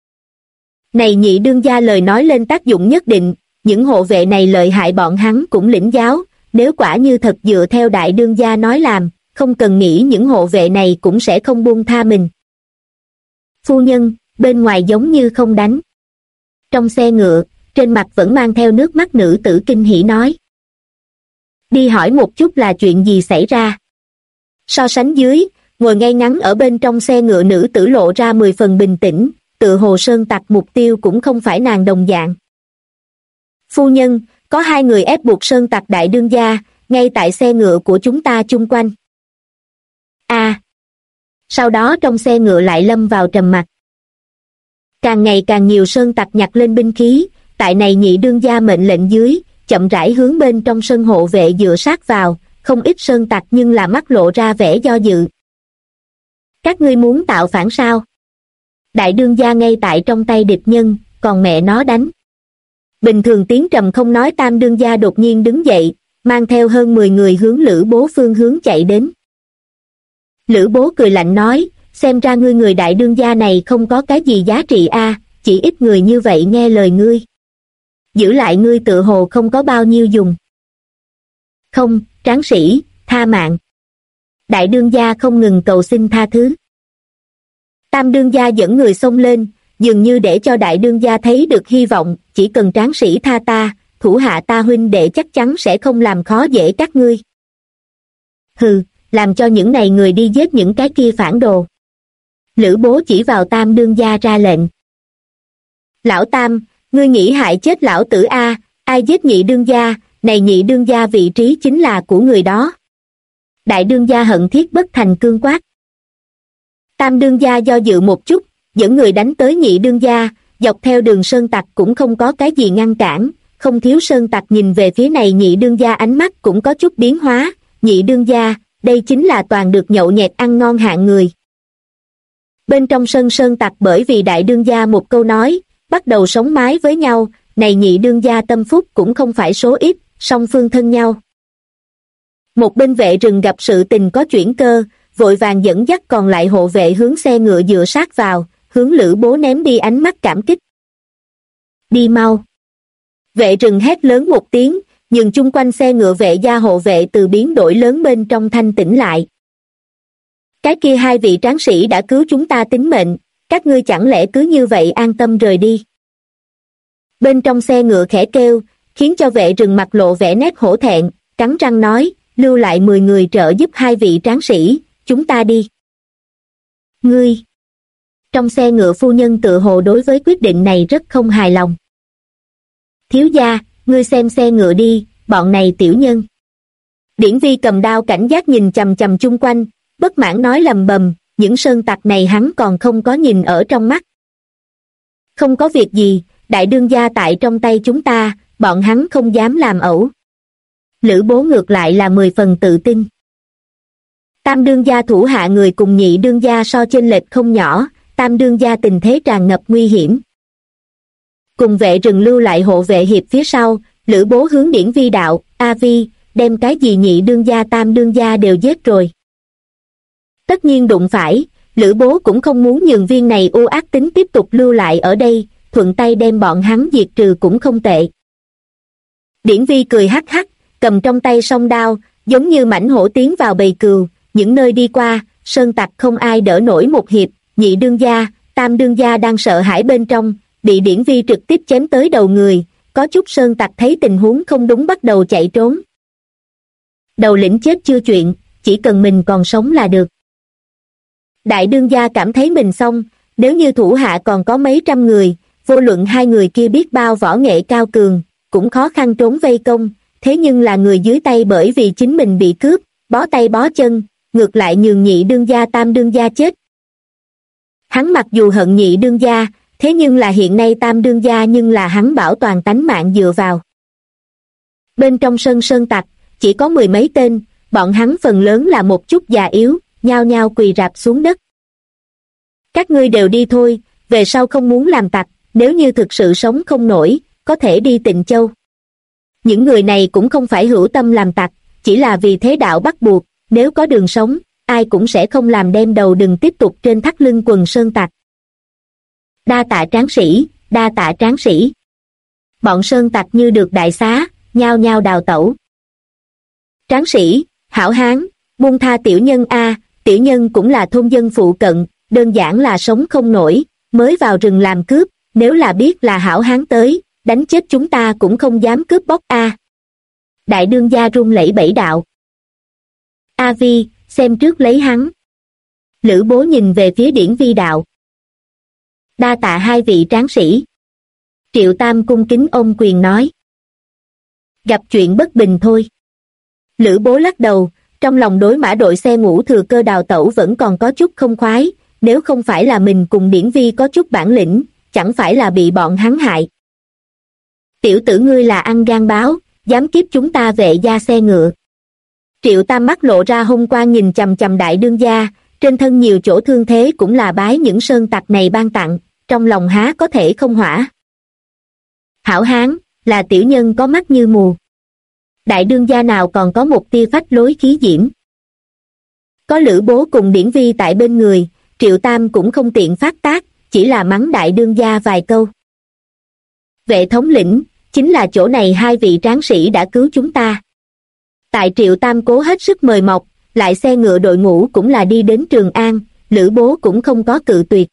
Này nhị đương gia lời nói lên tác dụng nhất định, những hộ vệ này lợi hại bọn hắn cũng lĩnh giáo, nếu quả như thật dựa theo đại đương gia nói làm, không cần nghĩ những hộ vệ này cũng sẽ không buông tha mình. Phu nhân, bên ngoài giống như không đánh. Trong xe ngựa, trên mặt vẫn mang theo nước mắt nữ tử kinh hỉ nói. Đi hỏi một chút là chuyện gì xảy ra. So sánh dưới, ngồi ngay ngắn ở bên trong xe ngựa nữ tử lộ ra 10 phần bình tĩnh, tự hồ sơn tặc mục tiêu cũng không phải nàng đồng dạng. Phu nhân, có hai người ép buộc sơn tặc đại đương gia, ngay tại xe ngựa của chúng ta chung quanh. Sau đó trong xe ngựa lại lâm vào trầm mặc. Càng ngày càng nhiều sơn tặc nhặt lên binh khí, tại này nhị đương gia mệnh lệnh dưới, chậm rãi hướng bên trong sân hộ vệ dựa sát vào, không ít sơn tặc nhưng là mắt lộ ra vẻ do dự. Các ngươi muốn tạo phản sao? Đại đương gia ngay tại trong tay địch nhân, còn mẹ nó đánh. Bình thường tiếng trầm không nói tam đương gia đột nhiên đứng dậy, mang theo hơn 10 người hướng Lữ Bố phương hướng chạy đến. Lữ Bố cười lạnh nói, xem ra ngươi người đại đương gia này không có cái gì giá trị chỉ ít người như vậy nghe lời ngươi. Giữ lại ngươi tự hồ không có bao nhiêu dùng. Không, tráng sĩ, tha mạng. Đại đương gia không ngừng cầu xin tha thứ. Tam đương gia dẫn người xông lên, dường như để cho đại đương gia thấy được hy vọng, chỉ cần tráng sĩ tha ta, thủ hạ ta huynh đệ chắc chắn sẽ không làm khó dễ các ngươi. Hừ, làm cho những này người đi giết những cái kia phản đồ. Lữ Bố chỉ vào tam đương gia ra lệnh. Lão Tam, ngươi nghĩ hại chết lão tử ai giết nhị đương gia, này nhị đương gia vị trí chính là của người đó. Đại đương gia hận thiết bất thành cương quát. Tam đương gia do dự một chút, dẫn người đánh tới nhị đương gia, dọc theo đường sơn tặc cũng không có cái gì ngăn cản, không thiếu sơn tặc nhìn về phía này nhị đương gia ánh mắt cũng có chút biến hóa, nhị đương gia, đây chính là toàn được nhậu nhẹt ăn ngon hạng người. Bên trong sân sơn tặc bởi vì đại đương gia một câu nói, bắt đầu sống mái với nhau, này nhị đương gia tâm phúc cũng không phải số ít, song phương thân nhau. Một bên vệ rừng gặp sự tình có chuyển cơ, vội vàng dẫn dắt còn lại hộ vệ hướng xe ngựa dựa sát vào, hướng Lữ Bố ném đi ánh mắt cảm kích. Đi mau. Vệ rừng hét lớn một tiếng, nhưng chung quanh xe ngựa vệ gia hộ vệ từ biến đổi lớn bên trong thanh tĩnh lại. Cái kia hai vị tráng sĩ đã cứu chúng ta tính mệnh, các ngươi chẳng lẽ cứ như vậy an tâm rời đi. Bên trong xe ngựa khẽ kêu, khiến cho vệ rừng mặt lộ vẻ nét hổ thẹn, cắn răng nói, lưu lại 10 người trợ giúp hai vị tráng sĩ, chúng ta đi. Ngươi! Trong xe ngựa phu nhân tự hồ đối với quyết định này rất không hài lòng. Thiếu gia, ngươi xem xe ngựa đi, bọn này tiểu nhân. Điển Vi cầm đao cảnh giác nhìn chằm chằm chung quanh, bất mãn nói lầm bầm, những sơn tặc này hắn còn không có nhìn ở trong mắt. Không có việc gì, đại đương gia tại trong tay chúng ta, bọn hắn không dám làm ẩu. Lữ Bố ngược lại là 10 phần tự tin. Tam đương gia thủ hạ người cùng nhị đương gia so chênh lệch không nhỏ, tam đương gia tình thế tràn ngập nguy hiểm. cùng vệ rừng lưu lại hộ vệ hiệp phía sau. Lữ Bố hướng Điển Vi đạo: A Vi, đem cái gì nhị đương gia tam đương gia đều giết rồi. Tất nhiên đụng phải, Lữ Bố cũng không muốn nhường viên này u ác tính tiếp tục lưu lại ở đây, thuận tay đem bọn hắn diệt trừ cũng không tệ. Điển Vi cười hắc hắc, cầm trong tay song đao, giống như mãnh hổ tiến vào bầy cừu, những nơi đi qua, sơn tặc không ai đỡ nổi một hiệp, nhị đương gia, tam đương gia đang sợ hãi bên trong, bị Điển Vi trực tiếp chém tới đầu người, có chút sơn tặc thấy tình huống không đúng bắt đầu chạy trốn. Đầu lĩnh chết chưa chuyện, chỉ cần mình còn sống là được. Đại đương gia cảm thấy mình xong, nếu như thủ hạ còn có mấy trăm người, vô luận hai người kia biết bao võ nghệ cao cường, cũng khó khăn trốn vây công, thế nhưng là người dưới tay bởi vì chính mình bị cướp, bó tay bó chân, ngược lại nhường nhị đương gia tam đương gia chết. Hắn mặc dù hận nhị đương gia, thế nhưng là hiện nay tam đương gia nhưng là hắn bảo toàn tánh mạng dựa vào. Bên trong sơn tặc, chỉ có mười mấy tên, bọn hắn phần lớn là một chút già yếu, nhao nhao quỳ rạp xuống đất. Các ngươi đều đi thôi, về sau không muốn làm tặc, nếu như thực sự sống không nổi, có thể đi Tịnh Châu. Những người này cũng không phải hữu tâm làm tặc, chỉ là vì thế đạo bắt buộc, nếu có đường sống, ai cũng sẽ không làm đem đầu đừng tiếp tục trên thắt lưng quần sơn tặc. Đa tạ tráng sĩ, đa tạ tráng sĩ. Bọn sơn tặc như được đại xá, nhao nhao đào tẩu. Tráng sĩ, hảo hán, buông tha tiểu nhân a, tiểu nhân cũng là thôn dân phụ cận, đơn giản là sống không nổi, mới vào rừng làm cướp, nếu là biết là hảo hán tới, đánh chết chúng ta cũng không dám cướp bóc a. Đại đương gia run lẩy bẩy đạo. A Vi, xem trước lấy hắn. Lữ Bố nhìn về phía Điển Vi đạo. Đa tạ hai vị tráng sĩ. Triệu Tam cung kính ôm quyền nói. Gặp chuyện bất bình thôi. Lữ Bố lắc đầu, trong lòng đối mã đội xe ngũ thừa cơ đào tẩu vẫn còn có chút không khoái, nếu không phải là mình cùng Điển Vi có chút bản lĩnh, chẳng phải là bị bọn hắn hại. Tiểu tử ngươi là ăn gan báo, dám kiếp chúng ta vệ gia xe ngựa. Triệu Tam mắt lộ ra hung quang nhìn chằm chằm đại đương gia, trên thân nhiều chỗ thương thế cũng là bái những sơn tặc này ban tặng, trong lòng há có thể không hỏa. Hảo hán, là tiểu nhân có mắt như mù. Đại đương gia nào còn có một tia phách lối khí diễm. Có Lữ Bố cùng Điển Vi tại bên người, Triệu Tam cũng không tiện phát tác, chỉ là mắng đại đương gia vài câu. Vệ thống lĩnh, chính là chỗ này hai vị tráng sĩ đã cứu chúng ta. Tại Triệu Tam cố hết sức mời mọc, lại xe ngựa đội ngũ cũng là đi đến Trường An, Lữ Bố cũng không có cự tuyệt.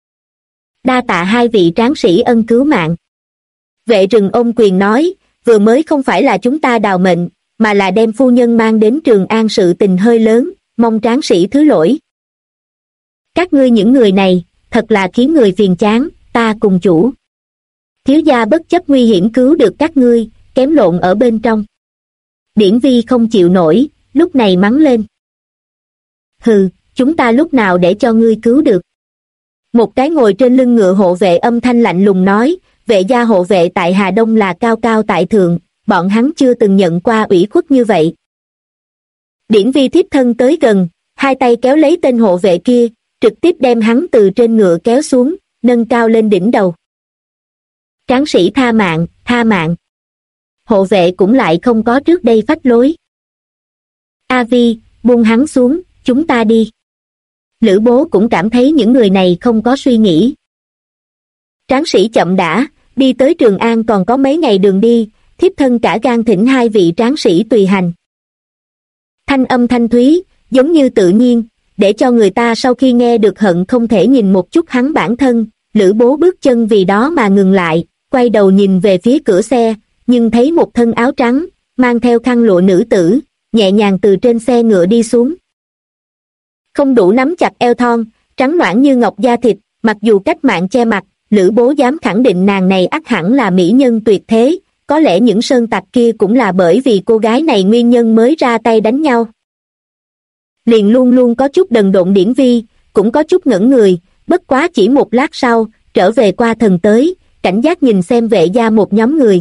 Đa tạ hai vị tráng sĩ ân cứu mạng. Vệ rừng ôm quyền nói, vừa mới không phải là chúng ta đào mệnh, mà là đem phu nhân mang đến Trường An sự tình hơi lớn, mong tráng sĩ thứ lỗi. Các ngươi những người này, thật là khiến người phiền chán, ta cùng chủ. Thiếu gia bất chấp nguy hiểm cứu được các ngươi, kém lộn ở bên trong. Điển Vi không chịu nổi, lúc này mắng lên. Hừ, chúng ta lúc nào để cho ngươi cứu được. Một cái ngồi trên lưng ngựa hộ vệ âm thanh lạnh lùng nói, vệ gia hộ vệ tại Hà Đông là cao cao tại thượng, bọn hắn chưa từng nhận qua ủy khuất như vậy. Điển Vi thiếp thân tới gần, hai tay kéo lấy tên hộ vệ kia, trực tiếp đem hắn từ trên ngựa kéo xuống, nâng cao lên đỉnh đầu. Tráng sĩ tha mạng, tha mạng. Hộ vệ cũng lại không có trước đây phách lối. A Vi, buông hắn xuống, chúng ta đi. Lữ Bố cũng cảm thấy những người này không có suy nghĩ. Tráng sĩ chậm đã, đi tới Trường An còn có mấy ngày đường đi, thiếp thân cả gan thỉnh hai vị tráng sĩ tùy hành. Thanh âm thanh thúy, giống như tự nhiên, để cho người ta sau khi nghe được hận không thể nhìn một chút hắn bản thân. Lữ Bố bước chân vì đó mà ngừng lại, quay đầu nhìn về phía cửa xe, nhưng thấy một thân áo trắng, mang theo khăn lụa nữ tử, nhẹ nhàng từ trên xe ngựa đi xuống. Không đủ nắm chặt eo thon, trắng nõn như ngọc da thịt, mặc dù cách mạng che mặt, Lữ Bố dám khẳng định nàng này ắt hẳn là mỹ nhân tuyệt thế, có lẽ những sơn tặc kia cũng là bởi vì cô gái này nguyên nhân mới ra tay đánh nhau. Liền luôn luôn có chút đần độn Điển Vi, cũng có chút ngẩn người, bất quá chỉ một lát sau, trở về qua thần tới, cảnh giác nhìn xem vệ gia một nhóm người.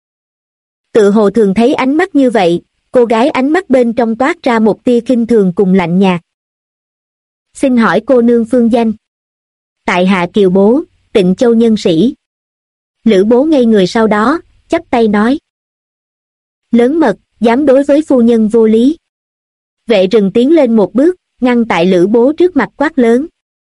Tự hồ thường thấy ánh mắt như vậy, cô gái ánh mắt bên trong toát ra một tia khinh thường cùng lạnh nhạt. Xin hỏi cô nương phương danh. Tại hạ Kiều Bố, Tịnh Châu nhân sĩ. Lữ Bố ngây người sau đó, chắp tay nói. Lớn mật, dám đối với phu nhân vô lý. Vệ rừng tiến lên một bước, ngăn tại Lữ Bố trước mặt quát lớn.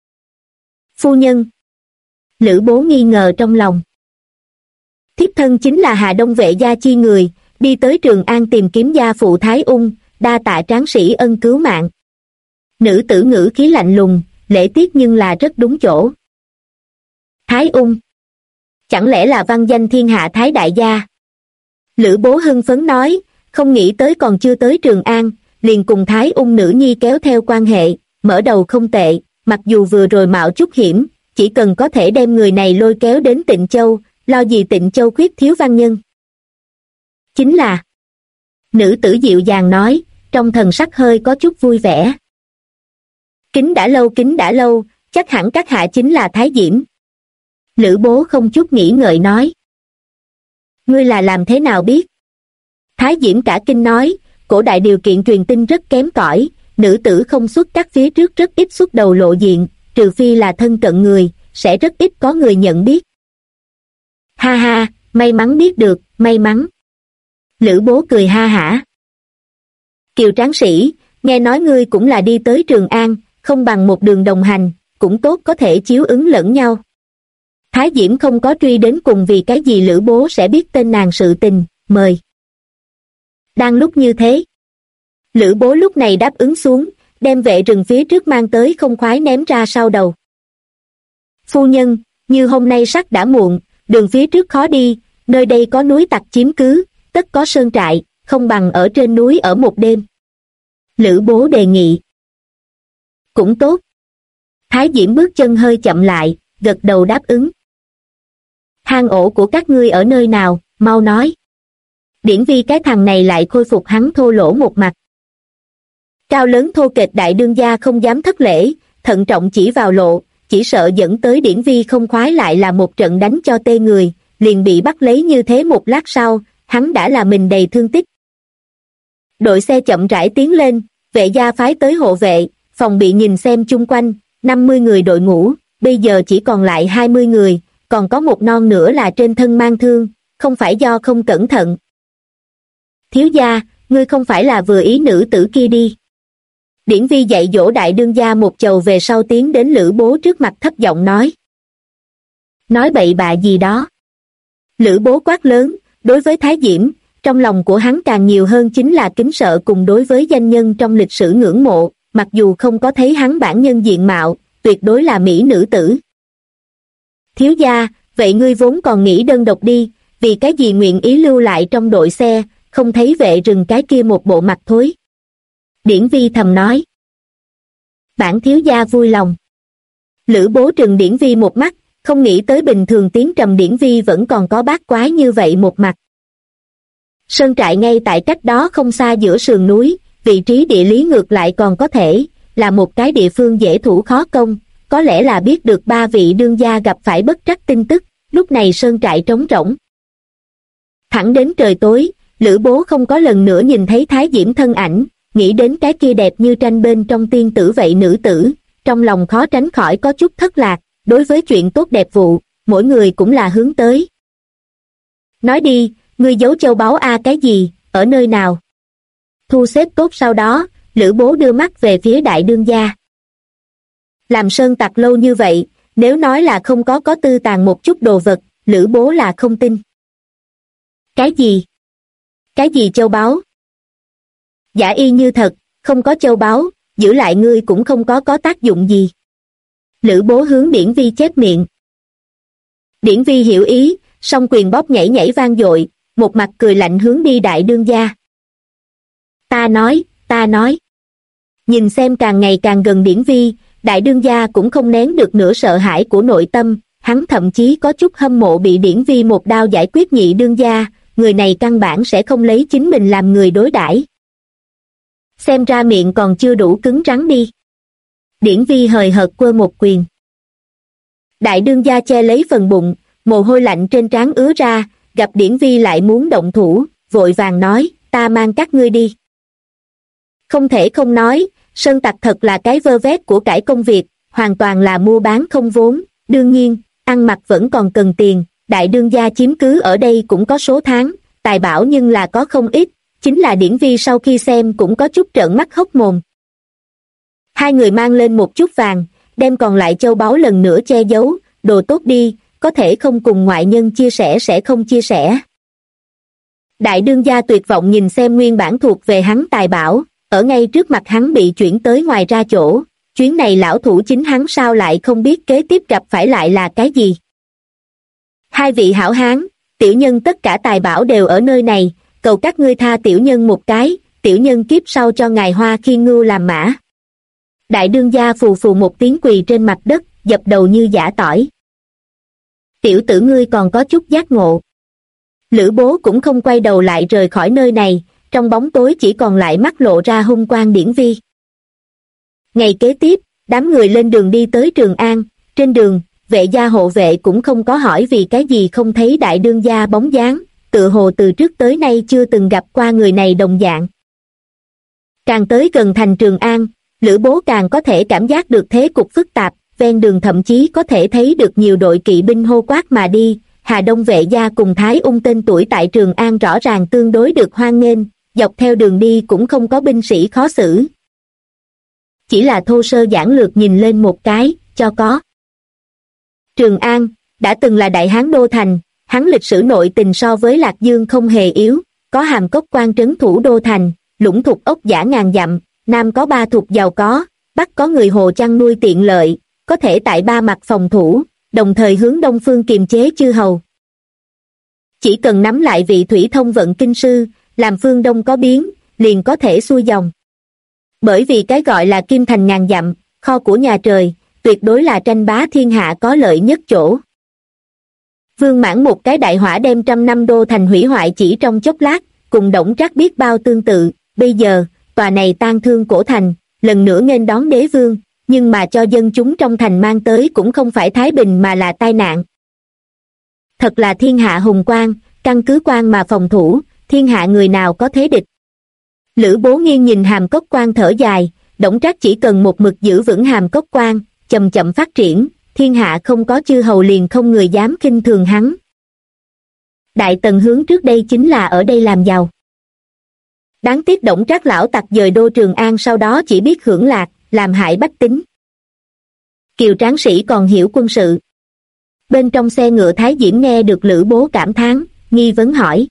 Phu nhân. Lữ Bố nghi ngờ trong lòng. Thiếp thân chính là Hà Đông vệ gia chi người, đi tới Trường An tìm kiếm gia phụ Thái Ung, đa tạ tráng sĩ ân cứu mạng. Nữ tử ngữ khí lạnh lùng, lễ tiết nhưng là rất đúng chỗ. Thái Ung. Chẳng lẽ là văn danh thiên hạ Thái đại gia? Lữ Bố hưng phấn nói, không nghĩ tới còn chưa tới Trường An, liền cùng Thái Ung nữ nhi kéo theo quan hệ, mở đầu không tệ, mặc dù vừa rồi mạo chút hiểm, chỉ cần có thể đem người này lôi kéo đến Tịnh Châu, lo gì Tịnh Châu khuyết thiếu văn nhân. Chính là, nữ tử dịu dàng nói, trong thần sắc hơi có chút vui vẻ. Kính đã lâu, chắc hẳn các hạ chính là Thái Diễm. Lữ Bố không chút nghĩ ngợi nói. Ngươi là làm thế nào biết? Thái Diễm cả kinh nói, cổ đại điều kiện truyền tin rất kém cỏi, nữ tử không xuất các phía trước rất ít xuất đầu lộ diện, trừ phi là thân cận người, sẽ rất ít có người nhận biết. Ha ha, may mắn biết được, may mắn. Lữ Bố cười ha hả. Kiều tráng sĩ, nghe nói ngươi cũng là đi tới Trường An, không bằng một đường đồng hành, cũng tốt có thể chiếu ứng lẫn nhau. Thái Diễm không có truy đến cùng vì cái gì Lữ Bố sẽ biết tên nàng sự tình, mời. Đang lúc như thế, Lữ Bố lúc này đáp ứng xuống, đem vệ rừng phía trước mang tới không khoái ném ra sau đầu. Phu nhân, như hôm nay sắc đã muộn, đường phía trước khó đi, nơi đây có núi tặc chiếm cứ, tất có sơn trại, không bằng ở trên núi ở một đêm. Lữ Bố đề nghị. Cũng tốt. Thái Diễm bước chân hơi chậm lại, gật đầu đáp ứng. Hang ổ của các ngươi ở nơi nào, mau nói. Điển Vi cái thằng này lại khôi phục hắn thô lỗ một mặt. Cao lớn thô kệch đại đương gia không dám thất lễ, thận trọng chỉ vào lộ, chỉ sợ dẫn tới Điển Vi không khoái lại là một trận đánh cho tê người, liền bị bắt lấy như thế một lát sau, hắn đã là mình đầy thương tích. Đội xe chậm rãi tiến lên, vệ gia phái tới hộ vệ, phòng bị nhìn xem chung quanh, 50 người đội ngũ, bây giờ chỉ còn lại 20 người, còn có một non nữa là trên thân mang thương, không phải do không cẩn thận. Thiếu gia, ngươi không phải là vừa ý nữ tử kia đi. Điển Vi dạy dỗ đại đương gia một chầu về sau tiến đến Lữ Bố trước mặt thấp giọng nói. Nói bậy bạ gì đó. Lữ Bố quát lớn, đối với Thái Diễm, trong lòng của hắn càng nhiều hơn chính là kính sợ cùng đối với danh nhân trong lịch sử ngưỡng mộ, mặc dù không có thấy hắn bản nhân diện mạo, tuyệt đối là mỹ nữ tử. Thiếu gia, vậy ngươi vốn còn nghĩ đơn độc đi, vì cái gì nguyện ý lưu lại trong đội xe, không thấy vệ rừng cái kia một bộ mặt thối. Điển Vi thầm nói. Bản thiếu gia vui lòng. Lữ Bố trừng Điển Vi một mắt, không nghĩ tới bình thường tiếng trầm Điển Vi vẫn còn có bát quái như vậy một mặt. Sơn trại ngay tại cách đó không xa giữa sườn núi, vị trí địa lý ngược lại còn có thể, là một cái địa phương dễ thủ khó công, có lẽ là biết được ba vị đương gia gặp phải bất trắc tin tức, lúc này sơn trại trống rỗng. Thẳng đến trời tối, Lữ Bố không có lần nữa nhìn thấy Thái Diễm thân ảnh, nghĩ đến cái kia đẹp như tranh bên trong tiên tử vậy nữ tử, trong lòng khó tránh khỏi có chút thất lạc, đối với chuyện tốt đẹp vụ, mỗi người cũng là hướng tới. Nói đi, ngươi giấu châu báu cái gì, ở nơi nào? Thu xếp tốt sau đó, Lữ Bố đưa mắt về phía đại đương gia. Làm sơn tặc lâu như vậy, nếu nói là không có tư tàng một chút đồ vật, Lữ Bố là không tin. Cái gì? Cái gì châu báu? Giả y như thật, không có châu báu, giữ lại ngươi cũng không có tác dụng gì. Lữ Bố hướng Điển Vi chép miệng. Điển Vi hiểu ý, song quyền bóp nhảy vang dội, một mặt cười lạnh hướng đi đại đương gia. Ta nói. Nhìn xem càng ngày càng gần Điển Vi, đại đương gia cũng không nén được nửa sợ hãi của nội tâm, hắn thậm chí có chút hâm mộ bị Điển Vi một đao giải quyết nhị đương gia, người này căn bản sẽ không lấy chính mình làm người đối đãi. Xem ra miệng còn chưa đủ cứng rắn đi. Điển Vi hời hợt quơ một quyền. Đại đương gia che lấy phần bụng, mồ hôi lạnh trên trán ứa ra, gặp Điển Vi lại muốn động thủ, vội vàng nói, ta mang các ngươi đi. Không thể không nói, sơn tặc thật là cái vơ vét của cải công việc, hoàn toàn là mua bán không vốn, đương nhiên, ăn mặc vẫn còn cần tiền, đại đương gia chiếm cứ ở đây cũng có số tháng, tài bảo nhưng là có không ít, chính là Điển Vi sau khi xem cũng có chút trợn mắt hốc mồm. Hai người mang lên một chút vàng, đem còn lại châu báu lần nữa che giấu, đồ tốt đi, có thể không cùng ngoại nhân chia sẻ sẽ không chia sẻ. Đại đương gia tuyệt vọng nhìn xem nguyên bản thuộc về hắn tài bảo, ở ngay trước mặt hắn bị chuyển tới ngoài ra chỗ, chuyến này lão thủ chính hắn sao lại không biết kế tiếp gặp phải lại là cái gì. Hai vị hảo hán, tiểu nhân tất cả tài bảo đều ở nơi này, cầu các ngươi tha tiểu nhân một cái, tiểu nhân kiếp sau cho ngài Hoa Khiên Ngưu làm mã. Đại đương gia phù phù một tiếng quỳ trên mặt đất, dập đầu như giã tỏi. Tiểu tử ngươi còn có chút giác ngộ. Lữ Bố cũng không quay đầu lại rời khỏi nơi này, trong bóng tối chỉ còn lại mắt lộ ra hung quang Điển Vi. Ngày kế tiếp, đám người lên đường đi tới Trường An, trên đường, vệ gia hộ vệ cũng không có hỏi vì cái gì không thấy đại đương gia bóng dáng, tựa hồ từ trước tới nay chưa từng gặp qua người này đồng dạng. Càng tới gần thành Trường An, Lữ Bố càng có thể cảm giác được thế cục phức tạp, ven đường thậm chí có thể thấy được nhiều đội kỵ binh hô quát mà đi. Hà Đông vệ gia cùng Thái Ung tên tuổi tại Trường An rõ ràng tương đối được hoan nghênh, dọc theo đường đi cũng không có binh sĩ khó xử. Chỉ là thô sơ giản lược nhìn lên một cái, cho có. Trường An, đã từng là đại hán đô thành, hắn lịch sử nội tình so với Lạc Dương không hề yếu, có Hàm Cốc quan trấn thủ đô thành, lũng thục ốc dã ngàn dặm, nam có ba thục giàu có, bắc có người hồ chăn nuôi tiện lợi, có thể tại ba mặt phòng thủ, đồng thời hướng đông phương kiềm chế chư hầu. Chỉ cần nắm lại vị thủy thông vận kinh sư, làm phương đông có biến, liền có thể xuôi dòng. Bởi vì cái gọi là kim thành ngàn dặm, kho của nhà trời, tuyệt đối là tranh bá thiên hạ có lợi nhất chỗ. Vương Mãn một cái đại hỏa đem 100 năm đô thành hủy hoại chỉ trong chốc lát, cùng Đổng Trác biết bao tương tự, bây giờ, tòa này tang thương cổ thành, lần nữa nghênh đón đế vương, nhưng mà cho dân chúng trong thành mang tới cũng không phải thái bình mà là tai nạn. Thật là thiên hạ hùng quang, căn cứ quan mà phòng thủ, thiên hạ người nào có thế địch. Lữ Bố nghiêng nhìn Hàm Cốc quan thở dài, Đổng Trác chỉ cần một mực giữ vững Hàm Cốc quan, chậm chậm phát triển, thiên hạ không có chư hầu liền không người dám khinh thường hắn. Đại Tần hướng trước đây chính là ở đây làm giàu. Đáng tiếc Đổng Trác lão tặc dời đô Trường An sau đó chỉ biết hưởng lạc, làm hại bách tính. Kiều Tráng Sĩ còn hiểu quân sự. Bên trong xe ngựa Thái Diễm nghe được Lữ Bố cảm thán, nghi vấn hỏi.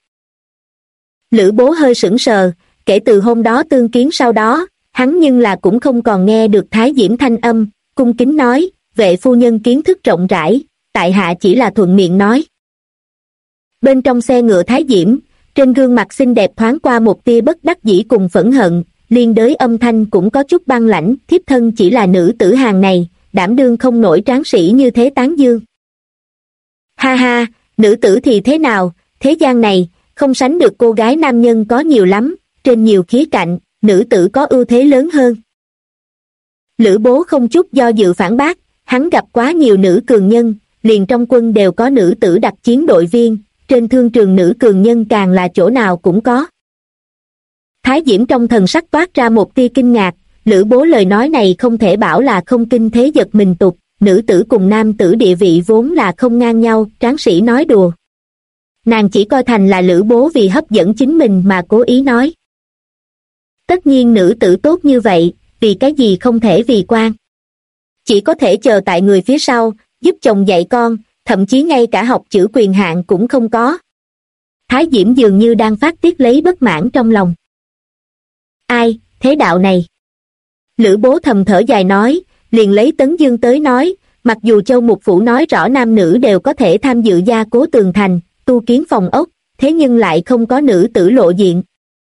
Lữ Bố hơi sững sờ, kể từ hôm đó tương kiến sau đó, hắn nhưng là cũng không còn nghe được Thái Diễm thanh âm, cung kính nói, vệ phu nhân kiến thức rộng rãi, tại hạ chỉ là thuận miệng nói. Bên trong xe ngựa Thái Diễm, trên gương mặt xinh đẹp thoáng qua một tia bất đắc dĩ cùng phẫn hận, liên đới âm thanh cũng có chút băng lãnh, thiếp thân chỉ là nữ tử hàng này, đảm đương không nổi tráng sĩ như thế tán dương. Ha ha, nữ tử thì thế nào, thế gian này, không sánh được cô gái nam nhân có nhiều lắm, trên nhiều khía cạnh, nữ tử có ưu thế lớn hơn. Lữ Bố không chút do dự phản bác, hắn gặp quá nhiều nữ cường nhân, liền trong quân đều có nữ tử đặc chiến đội viên, trên thương trường nữ cường nhân càng là chỗ nào cũng có. Thái Diễm trong thần sắc toát ra một tia kinh ngạc, Lữ Bố lời nói này không thể bảo là không kinh thế giật mình tục, nữ tử cùng nam tử địa vị vốn là không ngang nhau, tráng sĩ nói đùa. Nàng chỉ coi thành là Lữ Bố vì hấp dẫn chính mình mà cố ý nói. Tất nhiên nữ tử tốt như vậy, vì cái gì không thể vì quan. Chỉ có thể chờ tại người phía sau, giúp chồng dạy con, thậm chí ngay cả học chữ quyền hạn cũng không có. Thái Diễm dường như đang phát tiết lấy bất mãn trong lòng. Ai, thế đạo này? Lữ Bố thầm thở dài nói, liền lấy Tấn Dương tới nói, mặc dù Châu Mục Phủ nói rõ nam nữ đều có thể tham dự gia cố tường thành, tu kiến phòng ốc, thế nhưng lại không có nữ tử lộ diện.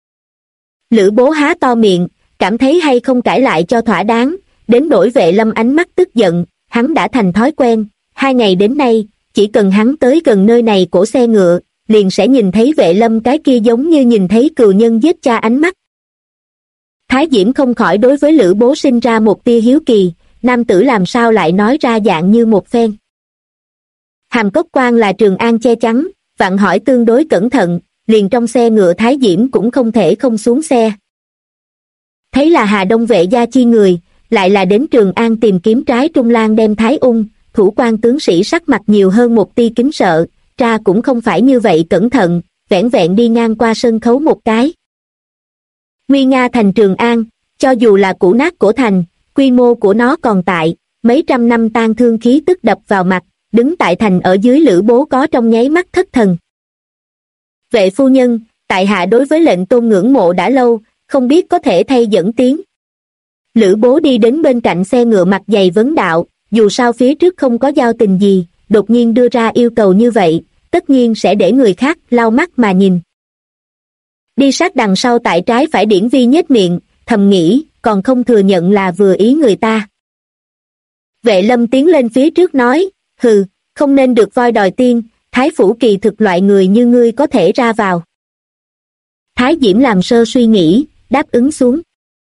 Lữ Bố há to miệng, cảm thấy hay không cãi lại cho thỏa đáng, đến đổi Vệ Lâm ánh mắt tức giận, hắn đã thành thói quen, 2 ngày đến nay, chỉ cần hắn tới gần nơi này cổ xe ngựa, liền sẽ nhìn thấy Vệ Lâm cái kia giống như nhìn thấy cừu nhân giết cha ánh mắt. Thái Diễm không khỏi đối với Lữ Bố sinh ra một tia hiếu kỳ, nam tử làm sao lại nói ra dạng như một phen. Hàm Cốc quan là Trường An che chắn, vặn hỏi tương đối cẩn thận, liền trong xe ngựa Thái Diễm cũng không thể không xuống xe. Thấy là Hà Đông vệ gia chi người, lại là đến Trường An tìm kiếm trái Trung Lan đem Thái Ung, thủ quan tướng sĩ sắc mặt nhiều hơn một tia kính sợ, ra cũng không phải như vậy cẩn thận, vẻn vẹn đi ngang qua sân khấu một cái. Nguy nga thành Trường An, cho dù là cũ nát cổ thành, quy mô của nó còn tại, mấy trăm năm tang thương khí tức đập vào mặt, đứng tại thành ở dưới Lữ Bố có trong nháy mắt thất thần. Vệ phu nhân, tại hạ đối với lệnh tôn ngưỡng mộ đã lâu, không biết có thể thay dẫn tiếng. Lữ Bố đi đến bên cạnh xe ngựa mặt dày vấn đạo, dù sao phía trước không có giao tình gì, đột nhiên đưa ra yêu cầu như vậy, tất nhiên sẽ để người khác lau mắt mà nhìn. Đi sát đằng sau tại trái phải Điển Vi nhếch miệng, thầm nghĩ, còn không thừa nhận là vừa ý người ta. Vệ Lâm tiến lên phía trước nói, hừ, không nên được voi đòi tiên, Thái phủ kỳ thực loại người như ngươi có thể ra vào. Thái Diễm làm sơ suy nghĩ, đáp ứng xuống.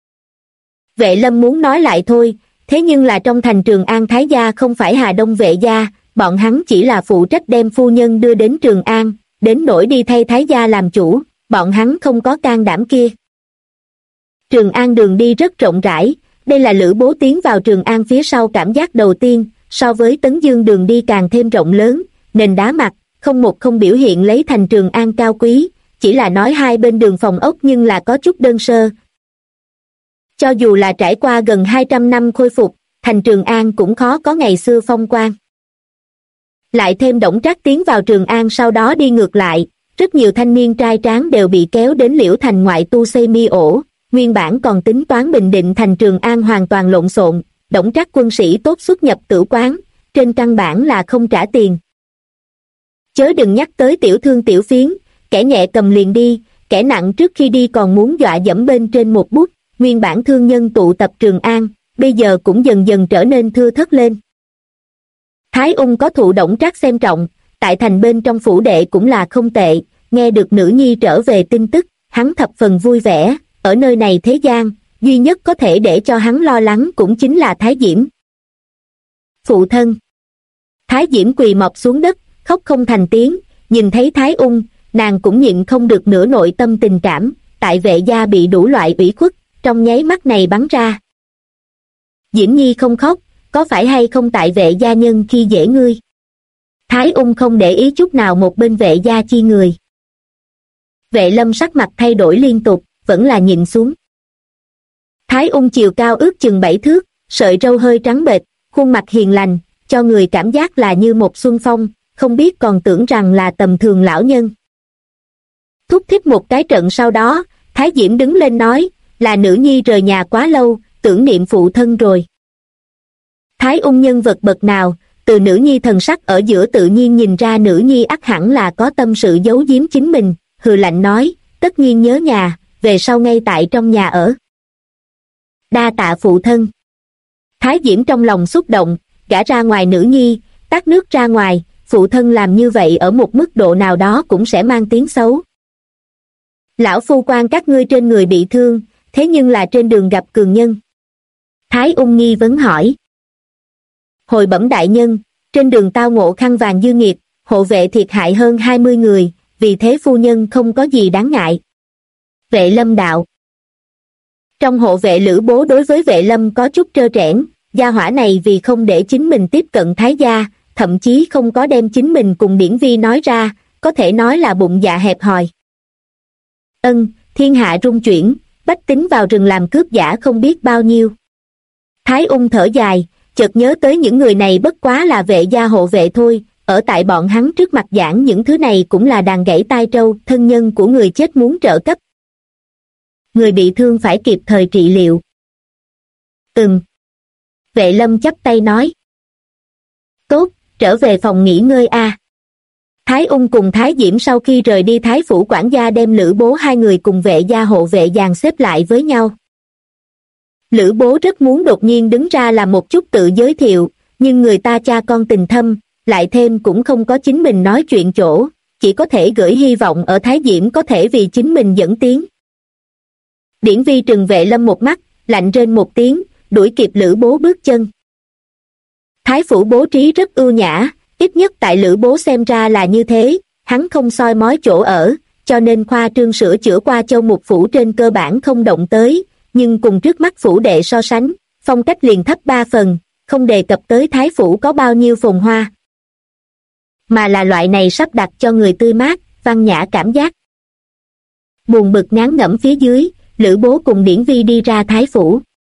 Vệ Lâm muốn nói lại thôi, thế nhưng là trong thành Trường An Thái gia không phải Hà Đông vệ gia, bọn hắn chỉ là phụ trách đem phu nhân đưa đến Trường An, đến nỗi đi thay Thái gia làm chủ, bọn hắn không có can đảm kia. Trường An đường đi rất rộng rãi, đây là Lữ Bố tiến vào Trường An phía sau cảm giác đầu tiên, so với Tấn Dương đường đi càng thêm rộng lớn, nền đá mặt, không biểu hiện lấy thành Trường An cao quý, chỉ là nói hai bên đường phòng ốc nhưng là có chút đơn sơ. Cho dù là trải qua gần 200 năm khôi phục, thành Trường An cũng khó có ngày xưa phong quang. Lại thêm Đổng Trác tiến vào Trường An sau đó đi ngược lại, rất nhiều thanh niên trai tráng đều bị kéo đến Liễu Thành ngoại tu xây mi ổ, nguyên bản còn tính toán bình định thành Trường An hoàn toàn lộn xộn, Đổng Trác quân sĩ tốt xuất nhập tử quán, trên căn bản là không trả tiền. Chớ đừng nhắc tới tiểu thương tiểu phiến, kẻ nhẹ cầm liền đi, kẻ nặng trước khi đi còn muốn dọa dẫm bên trên một bút, nguyên bản thương nhân tụ tập Trường An, bây giờ cũng dần dần trở nên thưa thớt lên. Thái Ung có thụ Đổng Trác xem trọng, tại thành bên trong phủ đệ cũng là không tệ, nghe được nữ nhi trở về tin tức, hắn thập phần vui vẻ, ở nơi này thế gian, duy nhất có thể để cho hắn lo lắng cũng chính là Thái Diễm. Phụ thân. Thái Diễm quỳ mọp xuống đất, khóc không thành tiếng, nhìn thấy Thái Ung, nàng cũng nhịn không được nửa nội tâm tình cảm, tại vệ gia bị đủ loại ủy khuất, trong nháy mắt này bắn ra. Diễm Nhi không khóc, có phải hay không tại vệ gia nhân khi dễ ngươi? Thái Ung không để ý chút nào một bên vệ gia chi người. Vệ Lâm sắc mặt thay đổi liên tục, vẫn là nhìn xuống. Thái Ung chiều cao ước chừng 7 thước, sợi râu hơi trắng bệch, khuôn mặt hiền lành, cho người cảm giác là như một xuân phong, không biết còn tưởng rằng là tầm thường lão nhân. Thúc thích một cái trận sau đó, Thái Diễm đứng lên nói, là nữ nhi rời nhà quá lâu, tưởng niệm phụ thân rồi. Thái Ung nhân vật bậc nào, từ nữ nhi thần sắc ở giữa tự nhiên nhìn ra nữ nhi ắt hẳn là có tâm sự giấu giếm chính mình, hừ lạnh nói, tất nhiên nhớ nhà, về sau ngay tại trong nhà ở. Đa tạ phụ thân. Thái Diễm trong lòng xúc động, gả ra ngoài nữ nhi, tát nước ra ngoài, phụ thân làm như vậy ở một mức độ nào đó cũng sẽ mang tiếng xấu. Lão phu quan các ngươi trên người bị thương, thế nhưng là trên đường gặp cường nhân. Thái Ung nghi vấn hỏi. Hồi bẩm đại nhân, trên đường tao ngộ khăn vàng dư nghiệt, hộ vệ thiệt hại hơn 20 người, vì thế phu nhân không có gì đáng ngại. Vệ Lâm đạo. Trong hộ vệ Lữ Bố đối với Vệ Lâm có chút trơ trẽn, gia hỏa này vì không để chính mình tiếp cận Thái gia, thậm chí không có đem chính mình cùng Điển Vi nói ra, có thể nói là bụng dạ hẹp hòi. Thiên hạ rung chuyển, bách tính vào rừng làm cướp giả không biết bao nhiêu. Thái Ung thở dài, chợt nhớ tới những người này bất quá là vệ gia hộ vệ thôi, ở tại bọn hắn trước mặt giảng những thứ này cũng là đàn gãy tai trâu, thân nhân của người chết muốn trợ cấp. Người bị thương phải kịp thời trị liệu. Vệ Lâm chắp tay nói. Tốt, trở về phòng nghỉ ngơi a. Thái Ung cùng Thái Diễm sau khi rời đi Thái phủ quản gia đem Lữ Bố hai người cùng vệ gia hộ vệ dàn xếp lại với nhau. Lữ Bố rất muốn đột nhiên đứng ra làm một chút tự giới thiệu, nhưng người ta cha con tình thâm, lại thêm cũng không có chính mình nói chuyện chỗ, chỉ có thể gửi hy vọng ở Thái Diễm có thể vì chính mình dẫn tiếng. Điển Vi trừng Vệ Lâm một mắt, lạnh rên một tiếng, đuổi kịp Lữ Bố bước chân. Thái phủ bố trí rất ưu nhã, ít nhất tại Lữ Bố xem ra là như thế, hắn không soi mói chỗ ở, cho nên khoa trương sửa chữa qua châu mục phủ trên cơ bản không động tới, nhưng cùng trước mắt phủ đệ so sánh, phong cách liền thấp 3 phần, không đề cập tới Thái phủ có bao nhiêu phồn hoa. mà là loại này sắp đặt cho người tươi mát, văn nhã cảm giác. Buồn bực ngán ngẩm phía dưới, Lữ Bố cùng Điển Vi đi ra Thái Phủ.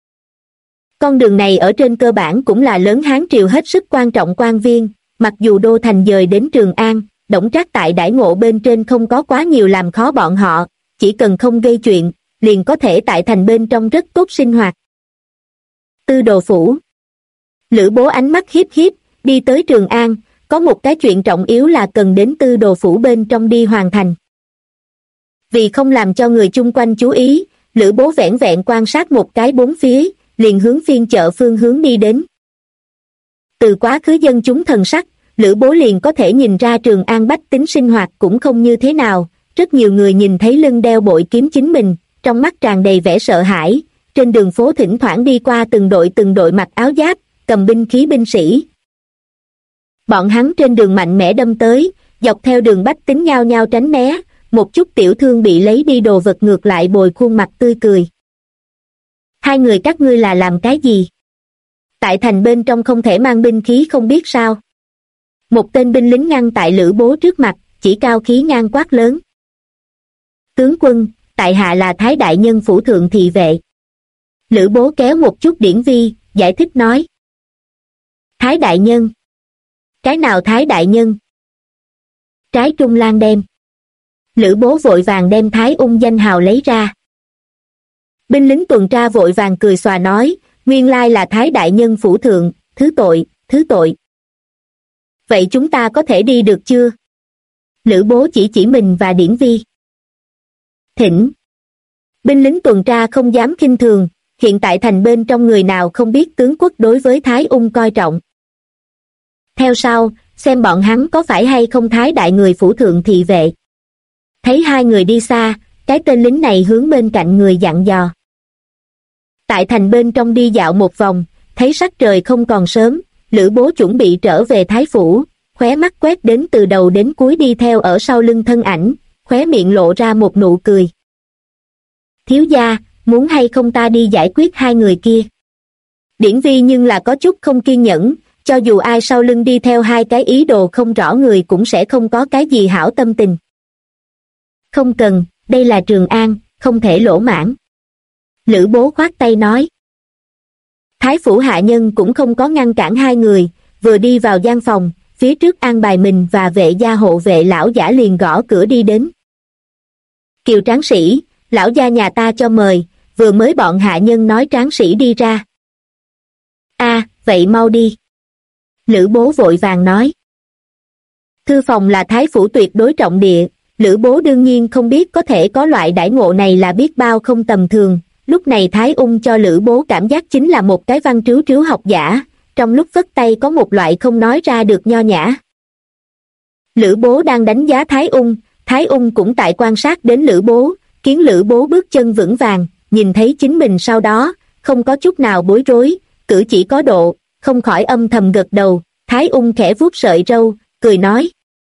Con đường này ở trên cơ bản cũng là lớn Hán triều hết sức quan trọng quan viên, mặc dù đô thành dời đến Trường An, Đổng Trác tại đãi ngộ bên trên không có quá nhiều làm khó bọn họ, chỉ cần không gây chuyện, liền có thể tại thành bên trong rất tốt sinh hoạt. Tư Đồ Phủ. Lữ Bố ánh mắt hiếp hiếp, đi tới Trường An, có một cái chuyện trọng yếu là cần đến Tư Đồ Phủ bên trong đi hoàn thành. Vì không làm cho người chung quanh chú ý, Lữ Bố vẻn vẹn quan sát một cái bốn phía, liền hướng phiên chợ phương hướng đi đến. Từ quá khứ dân chúng thần sắc, Lữ Bố liền có thể nhìn ra Trường An bách tính sinh hoạt cũng không như thế nào, rất nhiều người nhìn thấy lưng đeo bội kiếm chính mình, trong mắt tràn đầy vẻ sợ hãi, trên đường phố thỉnh thoảng đi qua từng đội mặc áo giáp, cầm binh khí binh sĩ. Bọn hắn trên đường mạnh mẽ đâm tới, dọc theo đường bách tính nhao nhao tránh né, một chút tiểu thương bị lấy đi đồ vật ngược lại bồi khuôn mặt tươi cười. Hai người các ngươi là làm cái gì? Tại thành bên trong không thể mang binh khí không biết sao? Một tên binh lính ngăn tại Lữ Bố trước mặt, chỉ cao khí ngang quát lớn. Tướng quân, tại hạ là Thái Đại Nhân phủ thượng thị vệ. Lữ Bố kéo một chút Điển Vi, giải thích nói. Thái Đại Nhân? Cái nào Thái Đại Nhân? Trái Trung Lan đem. Lữ Bố vội vàng đem Thái Ung danh hào lấy ra. Binh lính tuần tra vội vàng cười xòa nói, nguyên lai là Thái Đại Nhân phủ thượng, thứ tội, thứ tội. Vậy chúng ta có thể đi được chưa? Lữ Bố chỉ mình và Điển Vi. Thỉnh. Binh lính tuần tra không dám khinh thường, hiện tại thành bên trong người nào không biết tướng quốc đối với Thái Ung coi trọng. Theo sau, xem bọn hắn có phải hay không Thái Đại người phủ thượng thị vệ. Thấy hai người đi xa, cái tên lính này hướng bên cạnh người dặn dò. Tại thành bên trong đi dạo một vòng, thấy sắc trời không còn sớm, Lữ Bố chuẩn bị trở về Thái Phủ, khóe mắt quét đến từ đầu đến cuối đi theo ở sau lưng thân ảnh, khóe miệng lộ ra một nụ cười. Thiếu gia, muốn hay không ta đi giải quyết hai người kia? Điển Vi nhưng là có chút không kiên nhẫn, cho dù ai sau lưng đi theo hai cái ý đồ không rõ người cũng sẽ không có cái gì hảo tâm tình. Không cần, đây là Trường An, không thể lỗ mãn. Lữ Bố khoát tay nói. Thái Phủ hạ nhân cũng không có ngăn cản hai người, vừa đi vào gian phòng, phía trước an bài mình và vệ gia hộ vệ lão giả liền gõ cửa đi đến. Kiều tráng sĩ, lão gia nhà ta cho mời, vừa mới bọn hạ nhân nói tráng sĩ đi ra. Vậy mau đi. Lữ Bố vội vàng nói. Thư phòng là Thái Phủ tuyệt đối trọng địa, Lữ Bố đương nhiên không biết có thể có loại đãi ngộ này là biết bao không tầm thường. Lúc này Thái Ung cho Lữ Bố cảm giác chính là một cái văn trứu trứu học giả, trong lúc vất tay có một loại không nói ra được nho nhã. Lữ Bố đang đánh giá Thái Ung cũng tại quan sát đến Lữ Bố, khiến Lữ Bố bước chân vững vàng, nhìn thấy chính mình sau đó, không có chút nào bối rối, cử chỉ có độ, không khỏi âm thầm gật đầu. Thái Ung khẽ vuốt sợi râu, cười nói.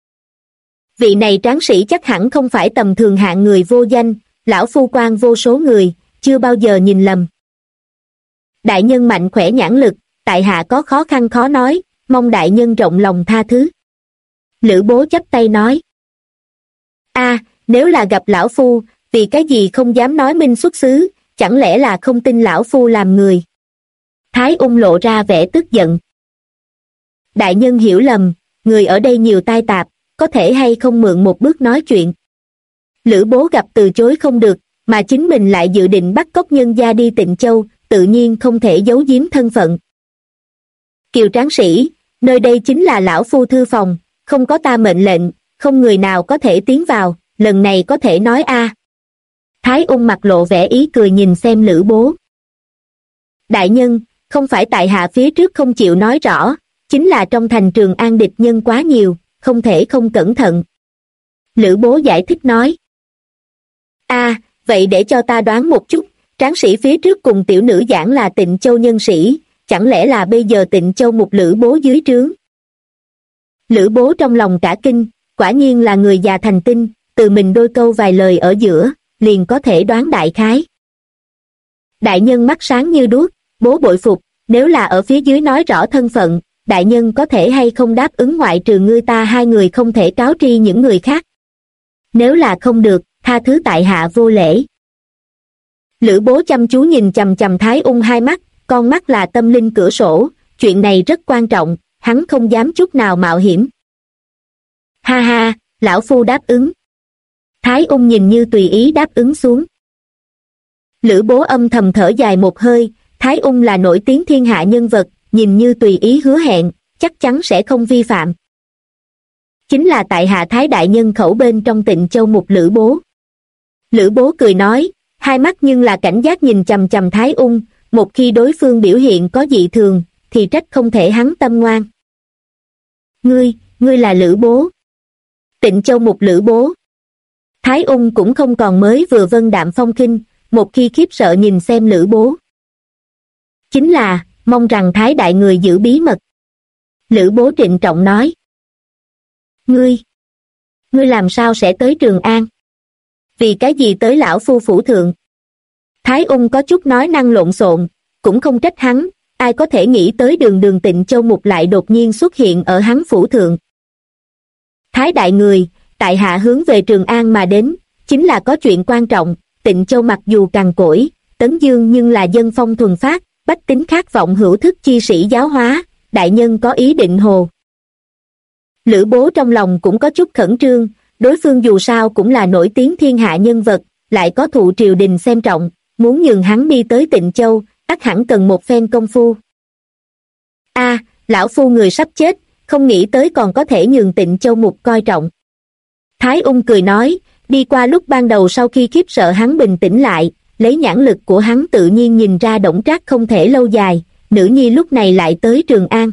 Vị này tráng sĩ chắc hẳn không phải tầm thường hạng người vô danh, lão phu quan vô số người, chưa bao giờ nhìn lầm. Đại nhân mạnh khỏe nhãn lực, tại hạ có khó khăn khó nói, mong đại nhân rộng lòng tha thứ. Lữ Bố chắp tay nói. Nếu là gặp lão phu, vì cái gì không dám nói minh xuất xứ, chẳng lẽ là không tin lão phu làm người? Thái Ung lộ ra vẻ tức giận. Đại nhân hiểu lầm, người ở đây nhiều tai tạp, có thể hay không mượn một bước nói chuyện? Lữ Bố gặp từ chối không được, mà chính mình lại dự định bắt cóc nhân gia đi Tịnh Châu, tự nhiên không thể giấu giếm thân phận. Kiều tráng sĩ, nơi đây chính là lão phu thư phòng, không có ta mệnh lệnh, không người nào có thể tiến vào, lần này có thể nói Thái Ung mặt lộ vẻ ý cười nhìn xem Lữ Bố. Đại nhân, không phải tại hạ phía trước không chịu nói rõ, chính là trong thành Trường An địch nhân quá nhiều, không thể không cẩn thận. Lữ Bố giải thích nói. Vậy để cho ta đoán một chút, tráng sĩ phía trước cùng tiểu nữ giảng là Tịnh Châu nhân sĩ, chẳng lẽ là bây giờ Tịnh Châu một Lữ Bố dưới trướng? Lữ Bố trong lòng cả kinh, quả nhiên là người già thành tinh, từ mình đôi câu vài lời ở giữa, liền có thể đoán đại khái. Đại nhân mắt sáng như đuốc, Bố bội phục, nếu là ở phía dưới nói rõ thân phận, đại nhân có thể hay không đáp ứng ngoại trừ ngươi ta hai người không thể cáo tri những người khác. Nếu là không được, tha thứ tại hạ vô lễ. Lữ Bố chăm chú nhìn chằm chằm Thái Ung hai mắt, con mắt là tâm linh cửa sổ, chuyện này rất quan trọng, hắn không dám chút nào mạo hiểm. Ha ha, lão phu đáp ứng. Thái Ung nhìn như tùy ý đáp ứng xuống. Lữ Bố âm thầm thở dài một hơi, Thái Ung là nổi tiếng thiên hạ nhân vật, nhìn như tùy ý hứa hẹn, chắc chắn sẽ không vi phạm. Chính là tại hạ Thái đại nhân khẩu bên trong Tịnh Châu Mục Lữ Bố. Lữ Bố cười nói, hai mắt nhưng là cảnh giác nhìn chằm chằm Thái Ung, một khi đối phương biểu hiện có dị thường, thì trách không thể hắn tâm ngoan. Ngươi là Lữ Bố. Tịnh Châu Mục Lữ Bố. Thái Ung cũng không còn mới vừa vân đạm phong khinh, một khi khiếp sợ nhìn xem Lữ Bố. Chính là, mong rằng Thái đại người giữ bí mật. Lữ Bố trịnh trọng nói. Ngươi làm sao sẽ tới Trường An? Vì cái gì tới lão phu phủ thượng? Thái Ung có chút nói năng lộn xộn, cũng không trách hắn, ai có thể nghĩ tới đường Tịnh Châu Mục lại đột nhiên xuất hiện ở hắn phủ thượng. Thái đại người, tại hạ hướng về Trường An mà đến, chính là có chuyện quan trọng. Tịnh Châu mặc dù cằn cỗi, Tấn Dương nhưng là dân phong thuần phát, bách tính khát vọng hữu thức chi sĩ giáo hóa, đại nhân có ý định hồ. Lữ Bố trong lòng cũng có chút khẩn trương, đối phương dù sao cũng là nổi tiếng thiên hạ nhân vật, lại có thụ triều đình xem trọng, muốn nhường hắn đi tới Tịnh Châu, ắt hẳn cần một phen công phu. Lão phu người sắp chết, không nghĩ tới còn có thể nhường Tịnh Châu Mục coi trọng. Thái Ung cười nói, đi qua lúc ban đầu sau khi khiếp sợ hắn bình tĩnh lại, lấy nhãn lực của hắn tự nhiên nhìn ra Đổng Trác không thể lâu dài, nữ nhi lúc này lại tới Trường An.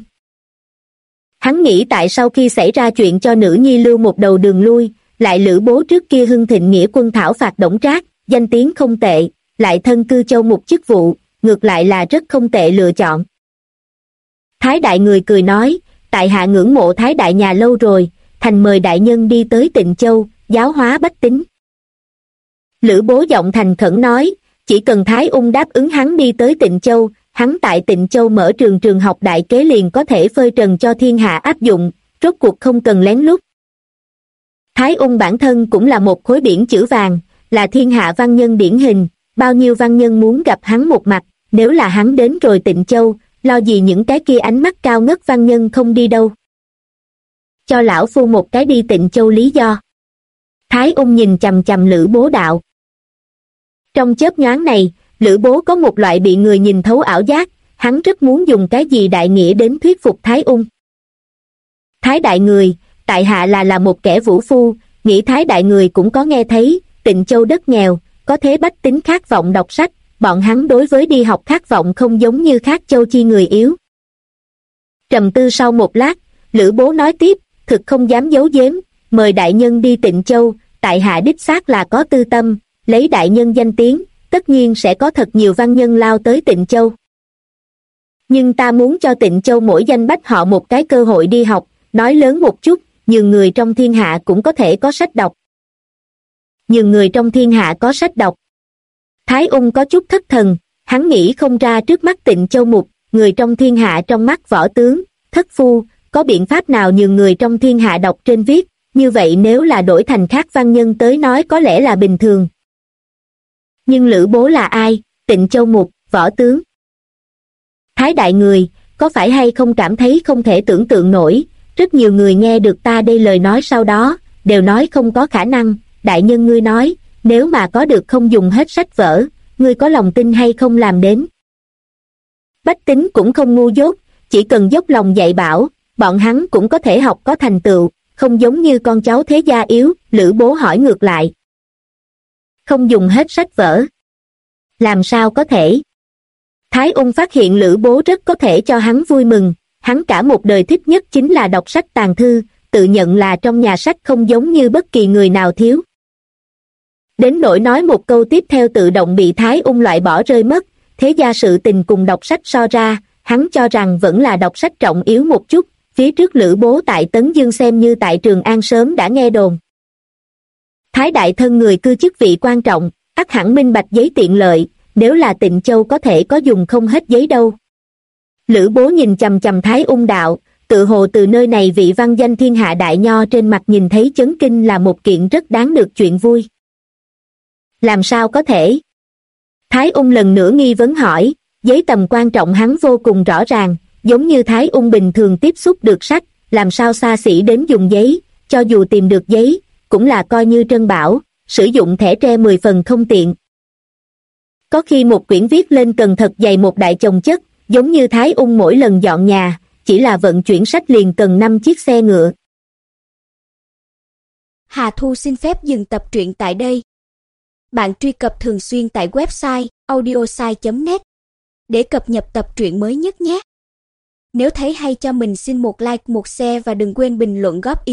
Hắn nghĩ tại sau khi xảy ra chuyện cho nữ nhi lưu một đầu đường lui, lại Lữ Bố trước kia hưng thịnh nghĩa quân thảo phạt Đổng Trác, danh tiếng không tệ, lại thân cư Châu Mục chức vụ, ngược lại là rất không tệ lựa chọn. Thái đại người cười nói, tại hạ ngưỡng mộ Thái đại nhà lâu rồi, thành mời đại nhân đi tới Tịnh Châu, giáo hóa bách tính. Lữ Bố giọng thành khẩn nói, chỉ cần Thái Ung đáp ứng hắn đi tới Tịnh Châu, hắn tại Tịnh Châu mở trường học đại kế liền có thể phơi trần cho thiên hạ áp dụng, rốt cuộc không cần lén lút. Thái Ung bản thân cũng là một khối biển chữ vàng, là thiên hạ văn nhân điển hình, bao nhiêu văn nhân muốn gặp hắn một mặt, nếu là hắn đến rồi Tịnh Châu, lo gì những cái kia ánh mắt cao ngất văn nhân không đi đâu. Cho lão phu một cái đi Tịnh Châu lý do. Thái Ung nhìn chằm chằm Lữ Bố đạo. Trong chớp nhoáng này, Lữ Bố có một loại bị người nhìn thấu ảo giác, hắn rất muốn dùng cái gì đại nghĩa đến thuyết phục Thái Ung. Thái đại người, tại hạ là một kẻ vũ phu, nghĩ Thái đại người cũng có nghe thấy, Tịnh Châu đất nghèo, có thế bách tính khát vọng đọc sách, bọn hắn đối với đi học khát vọng không giống như khác châu chi người yếu. Trầm tư sau một lát, Lữ Bố nói tiếp, thực không dám giấu giếm, mời đại nhân đi Tịnh Châu, tại hạ đích xác là có tư tâm, lấy đại nhân danh tiếng, tất nhiên sẽ có thật nhiều văn nhân lao tới Tịnh Châu. Nhưng ta muốn cho Tịnh Châu mỗi danh bách họ một cái cơ hội đi học, nói lớn một chút, nhường người trong thiên hạ cũng có thể có sách đọc. Nhường người trong thiên hạ có sách đọc. Thái Ung có chút thất thần, hắn nghĩ không ra trước mắt Tịnh Châu Mục, người trong thiên hạ trong mắt võ tướng, thất phu, có biện pháp nào nhường người trong thiên hạ đọc trên viết, như vậy nếu là đổi thành khác văn nhân tới nói có lẽ là bình thường. Nhưng Lữ Bố là ai? Tịnh Châu Mục, võ tướng. Thái đại người, có phải hay không cảm thấy không thể tưởng tượng nổi, rất nhiều người nghe được ta đây lời nói sau đó, đều nói không có khả năng, đại nhân ngươi nói, nếu mà có được không dùng hết sách vở, ngươi có lòng tin hay không làm đến. Bách tính cũng không ngu dốt, chỉ cần dốc lòng dạy bảo, bọn hắn cũng có thể học có thành tựu, không giống như con cháu thế gia yếu. Lữ Bố hỏi ngược lại. Không dùng hết sách vở. Làm sao có thể? Thái Ung phát hiện Lữ Bố rất có thể cho hắn vui mừng, hắn cả một đời thích nhất chính là đọc sách tàng thư, tự nhận là trong nhà sách không giống như bất kỳ người nào thiếu. Đến nỗi nói một câu tiếp theo tự động bị Thái Ung loại bỏ rơi mất, thế gia sự tình cùng đọc sách so ra, hắn cho rằng vẫn là đọc sách trọng yếu một chút, phía trước Lữ Bố tại Tấn Dương xem như tại Trường An sớm đã nghe đồn. Thái đại thân người cư chức vị quan trọng, ắt hẳn minh bạch giấy tiện lợi, nếu là Tịnh Châu có thể có dùng không hết giấy đâu. Lữ Bố nhìn chằm chằm Thái Ung đạo, tự hồ từ nơi này vị văn danh thiên hạ đại nho trên mặt nhìn thấy chấn kinh là một kiện rất đáng được chuyện vui. Làm sao có thể? Thái Ung lần nữa nghi vấn hỏi, giấy tầm quan trọng hắn vô cùng rõ ràng, giống như Thái Ung bình thường tiếp xúc được sách, làm sao xa xỉ đến dùng giấy, cho dù tìm được giấy, cũng là coi như trân bảo, sử dụng thẻ tre 10 phần không tiện. Có khi một quyển viết lên cần thật dày một đại chồng chất, giống như Thái Ung mỗi lần dọn nhà, chỉ là vận chuyển sách liền cần 5 chiếc xe ngựa. Hà Thu xin phép dừng tập truyện tại đây. Bạn truy cập thường xuyên tại website audiosai.net để cập nhật tập truyện mới nhất nhé. Nếu thấy hay cho mình xin một like, một share và đừng quên bình luận góp ý.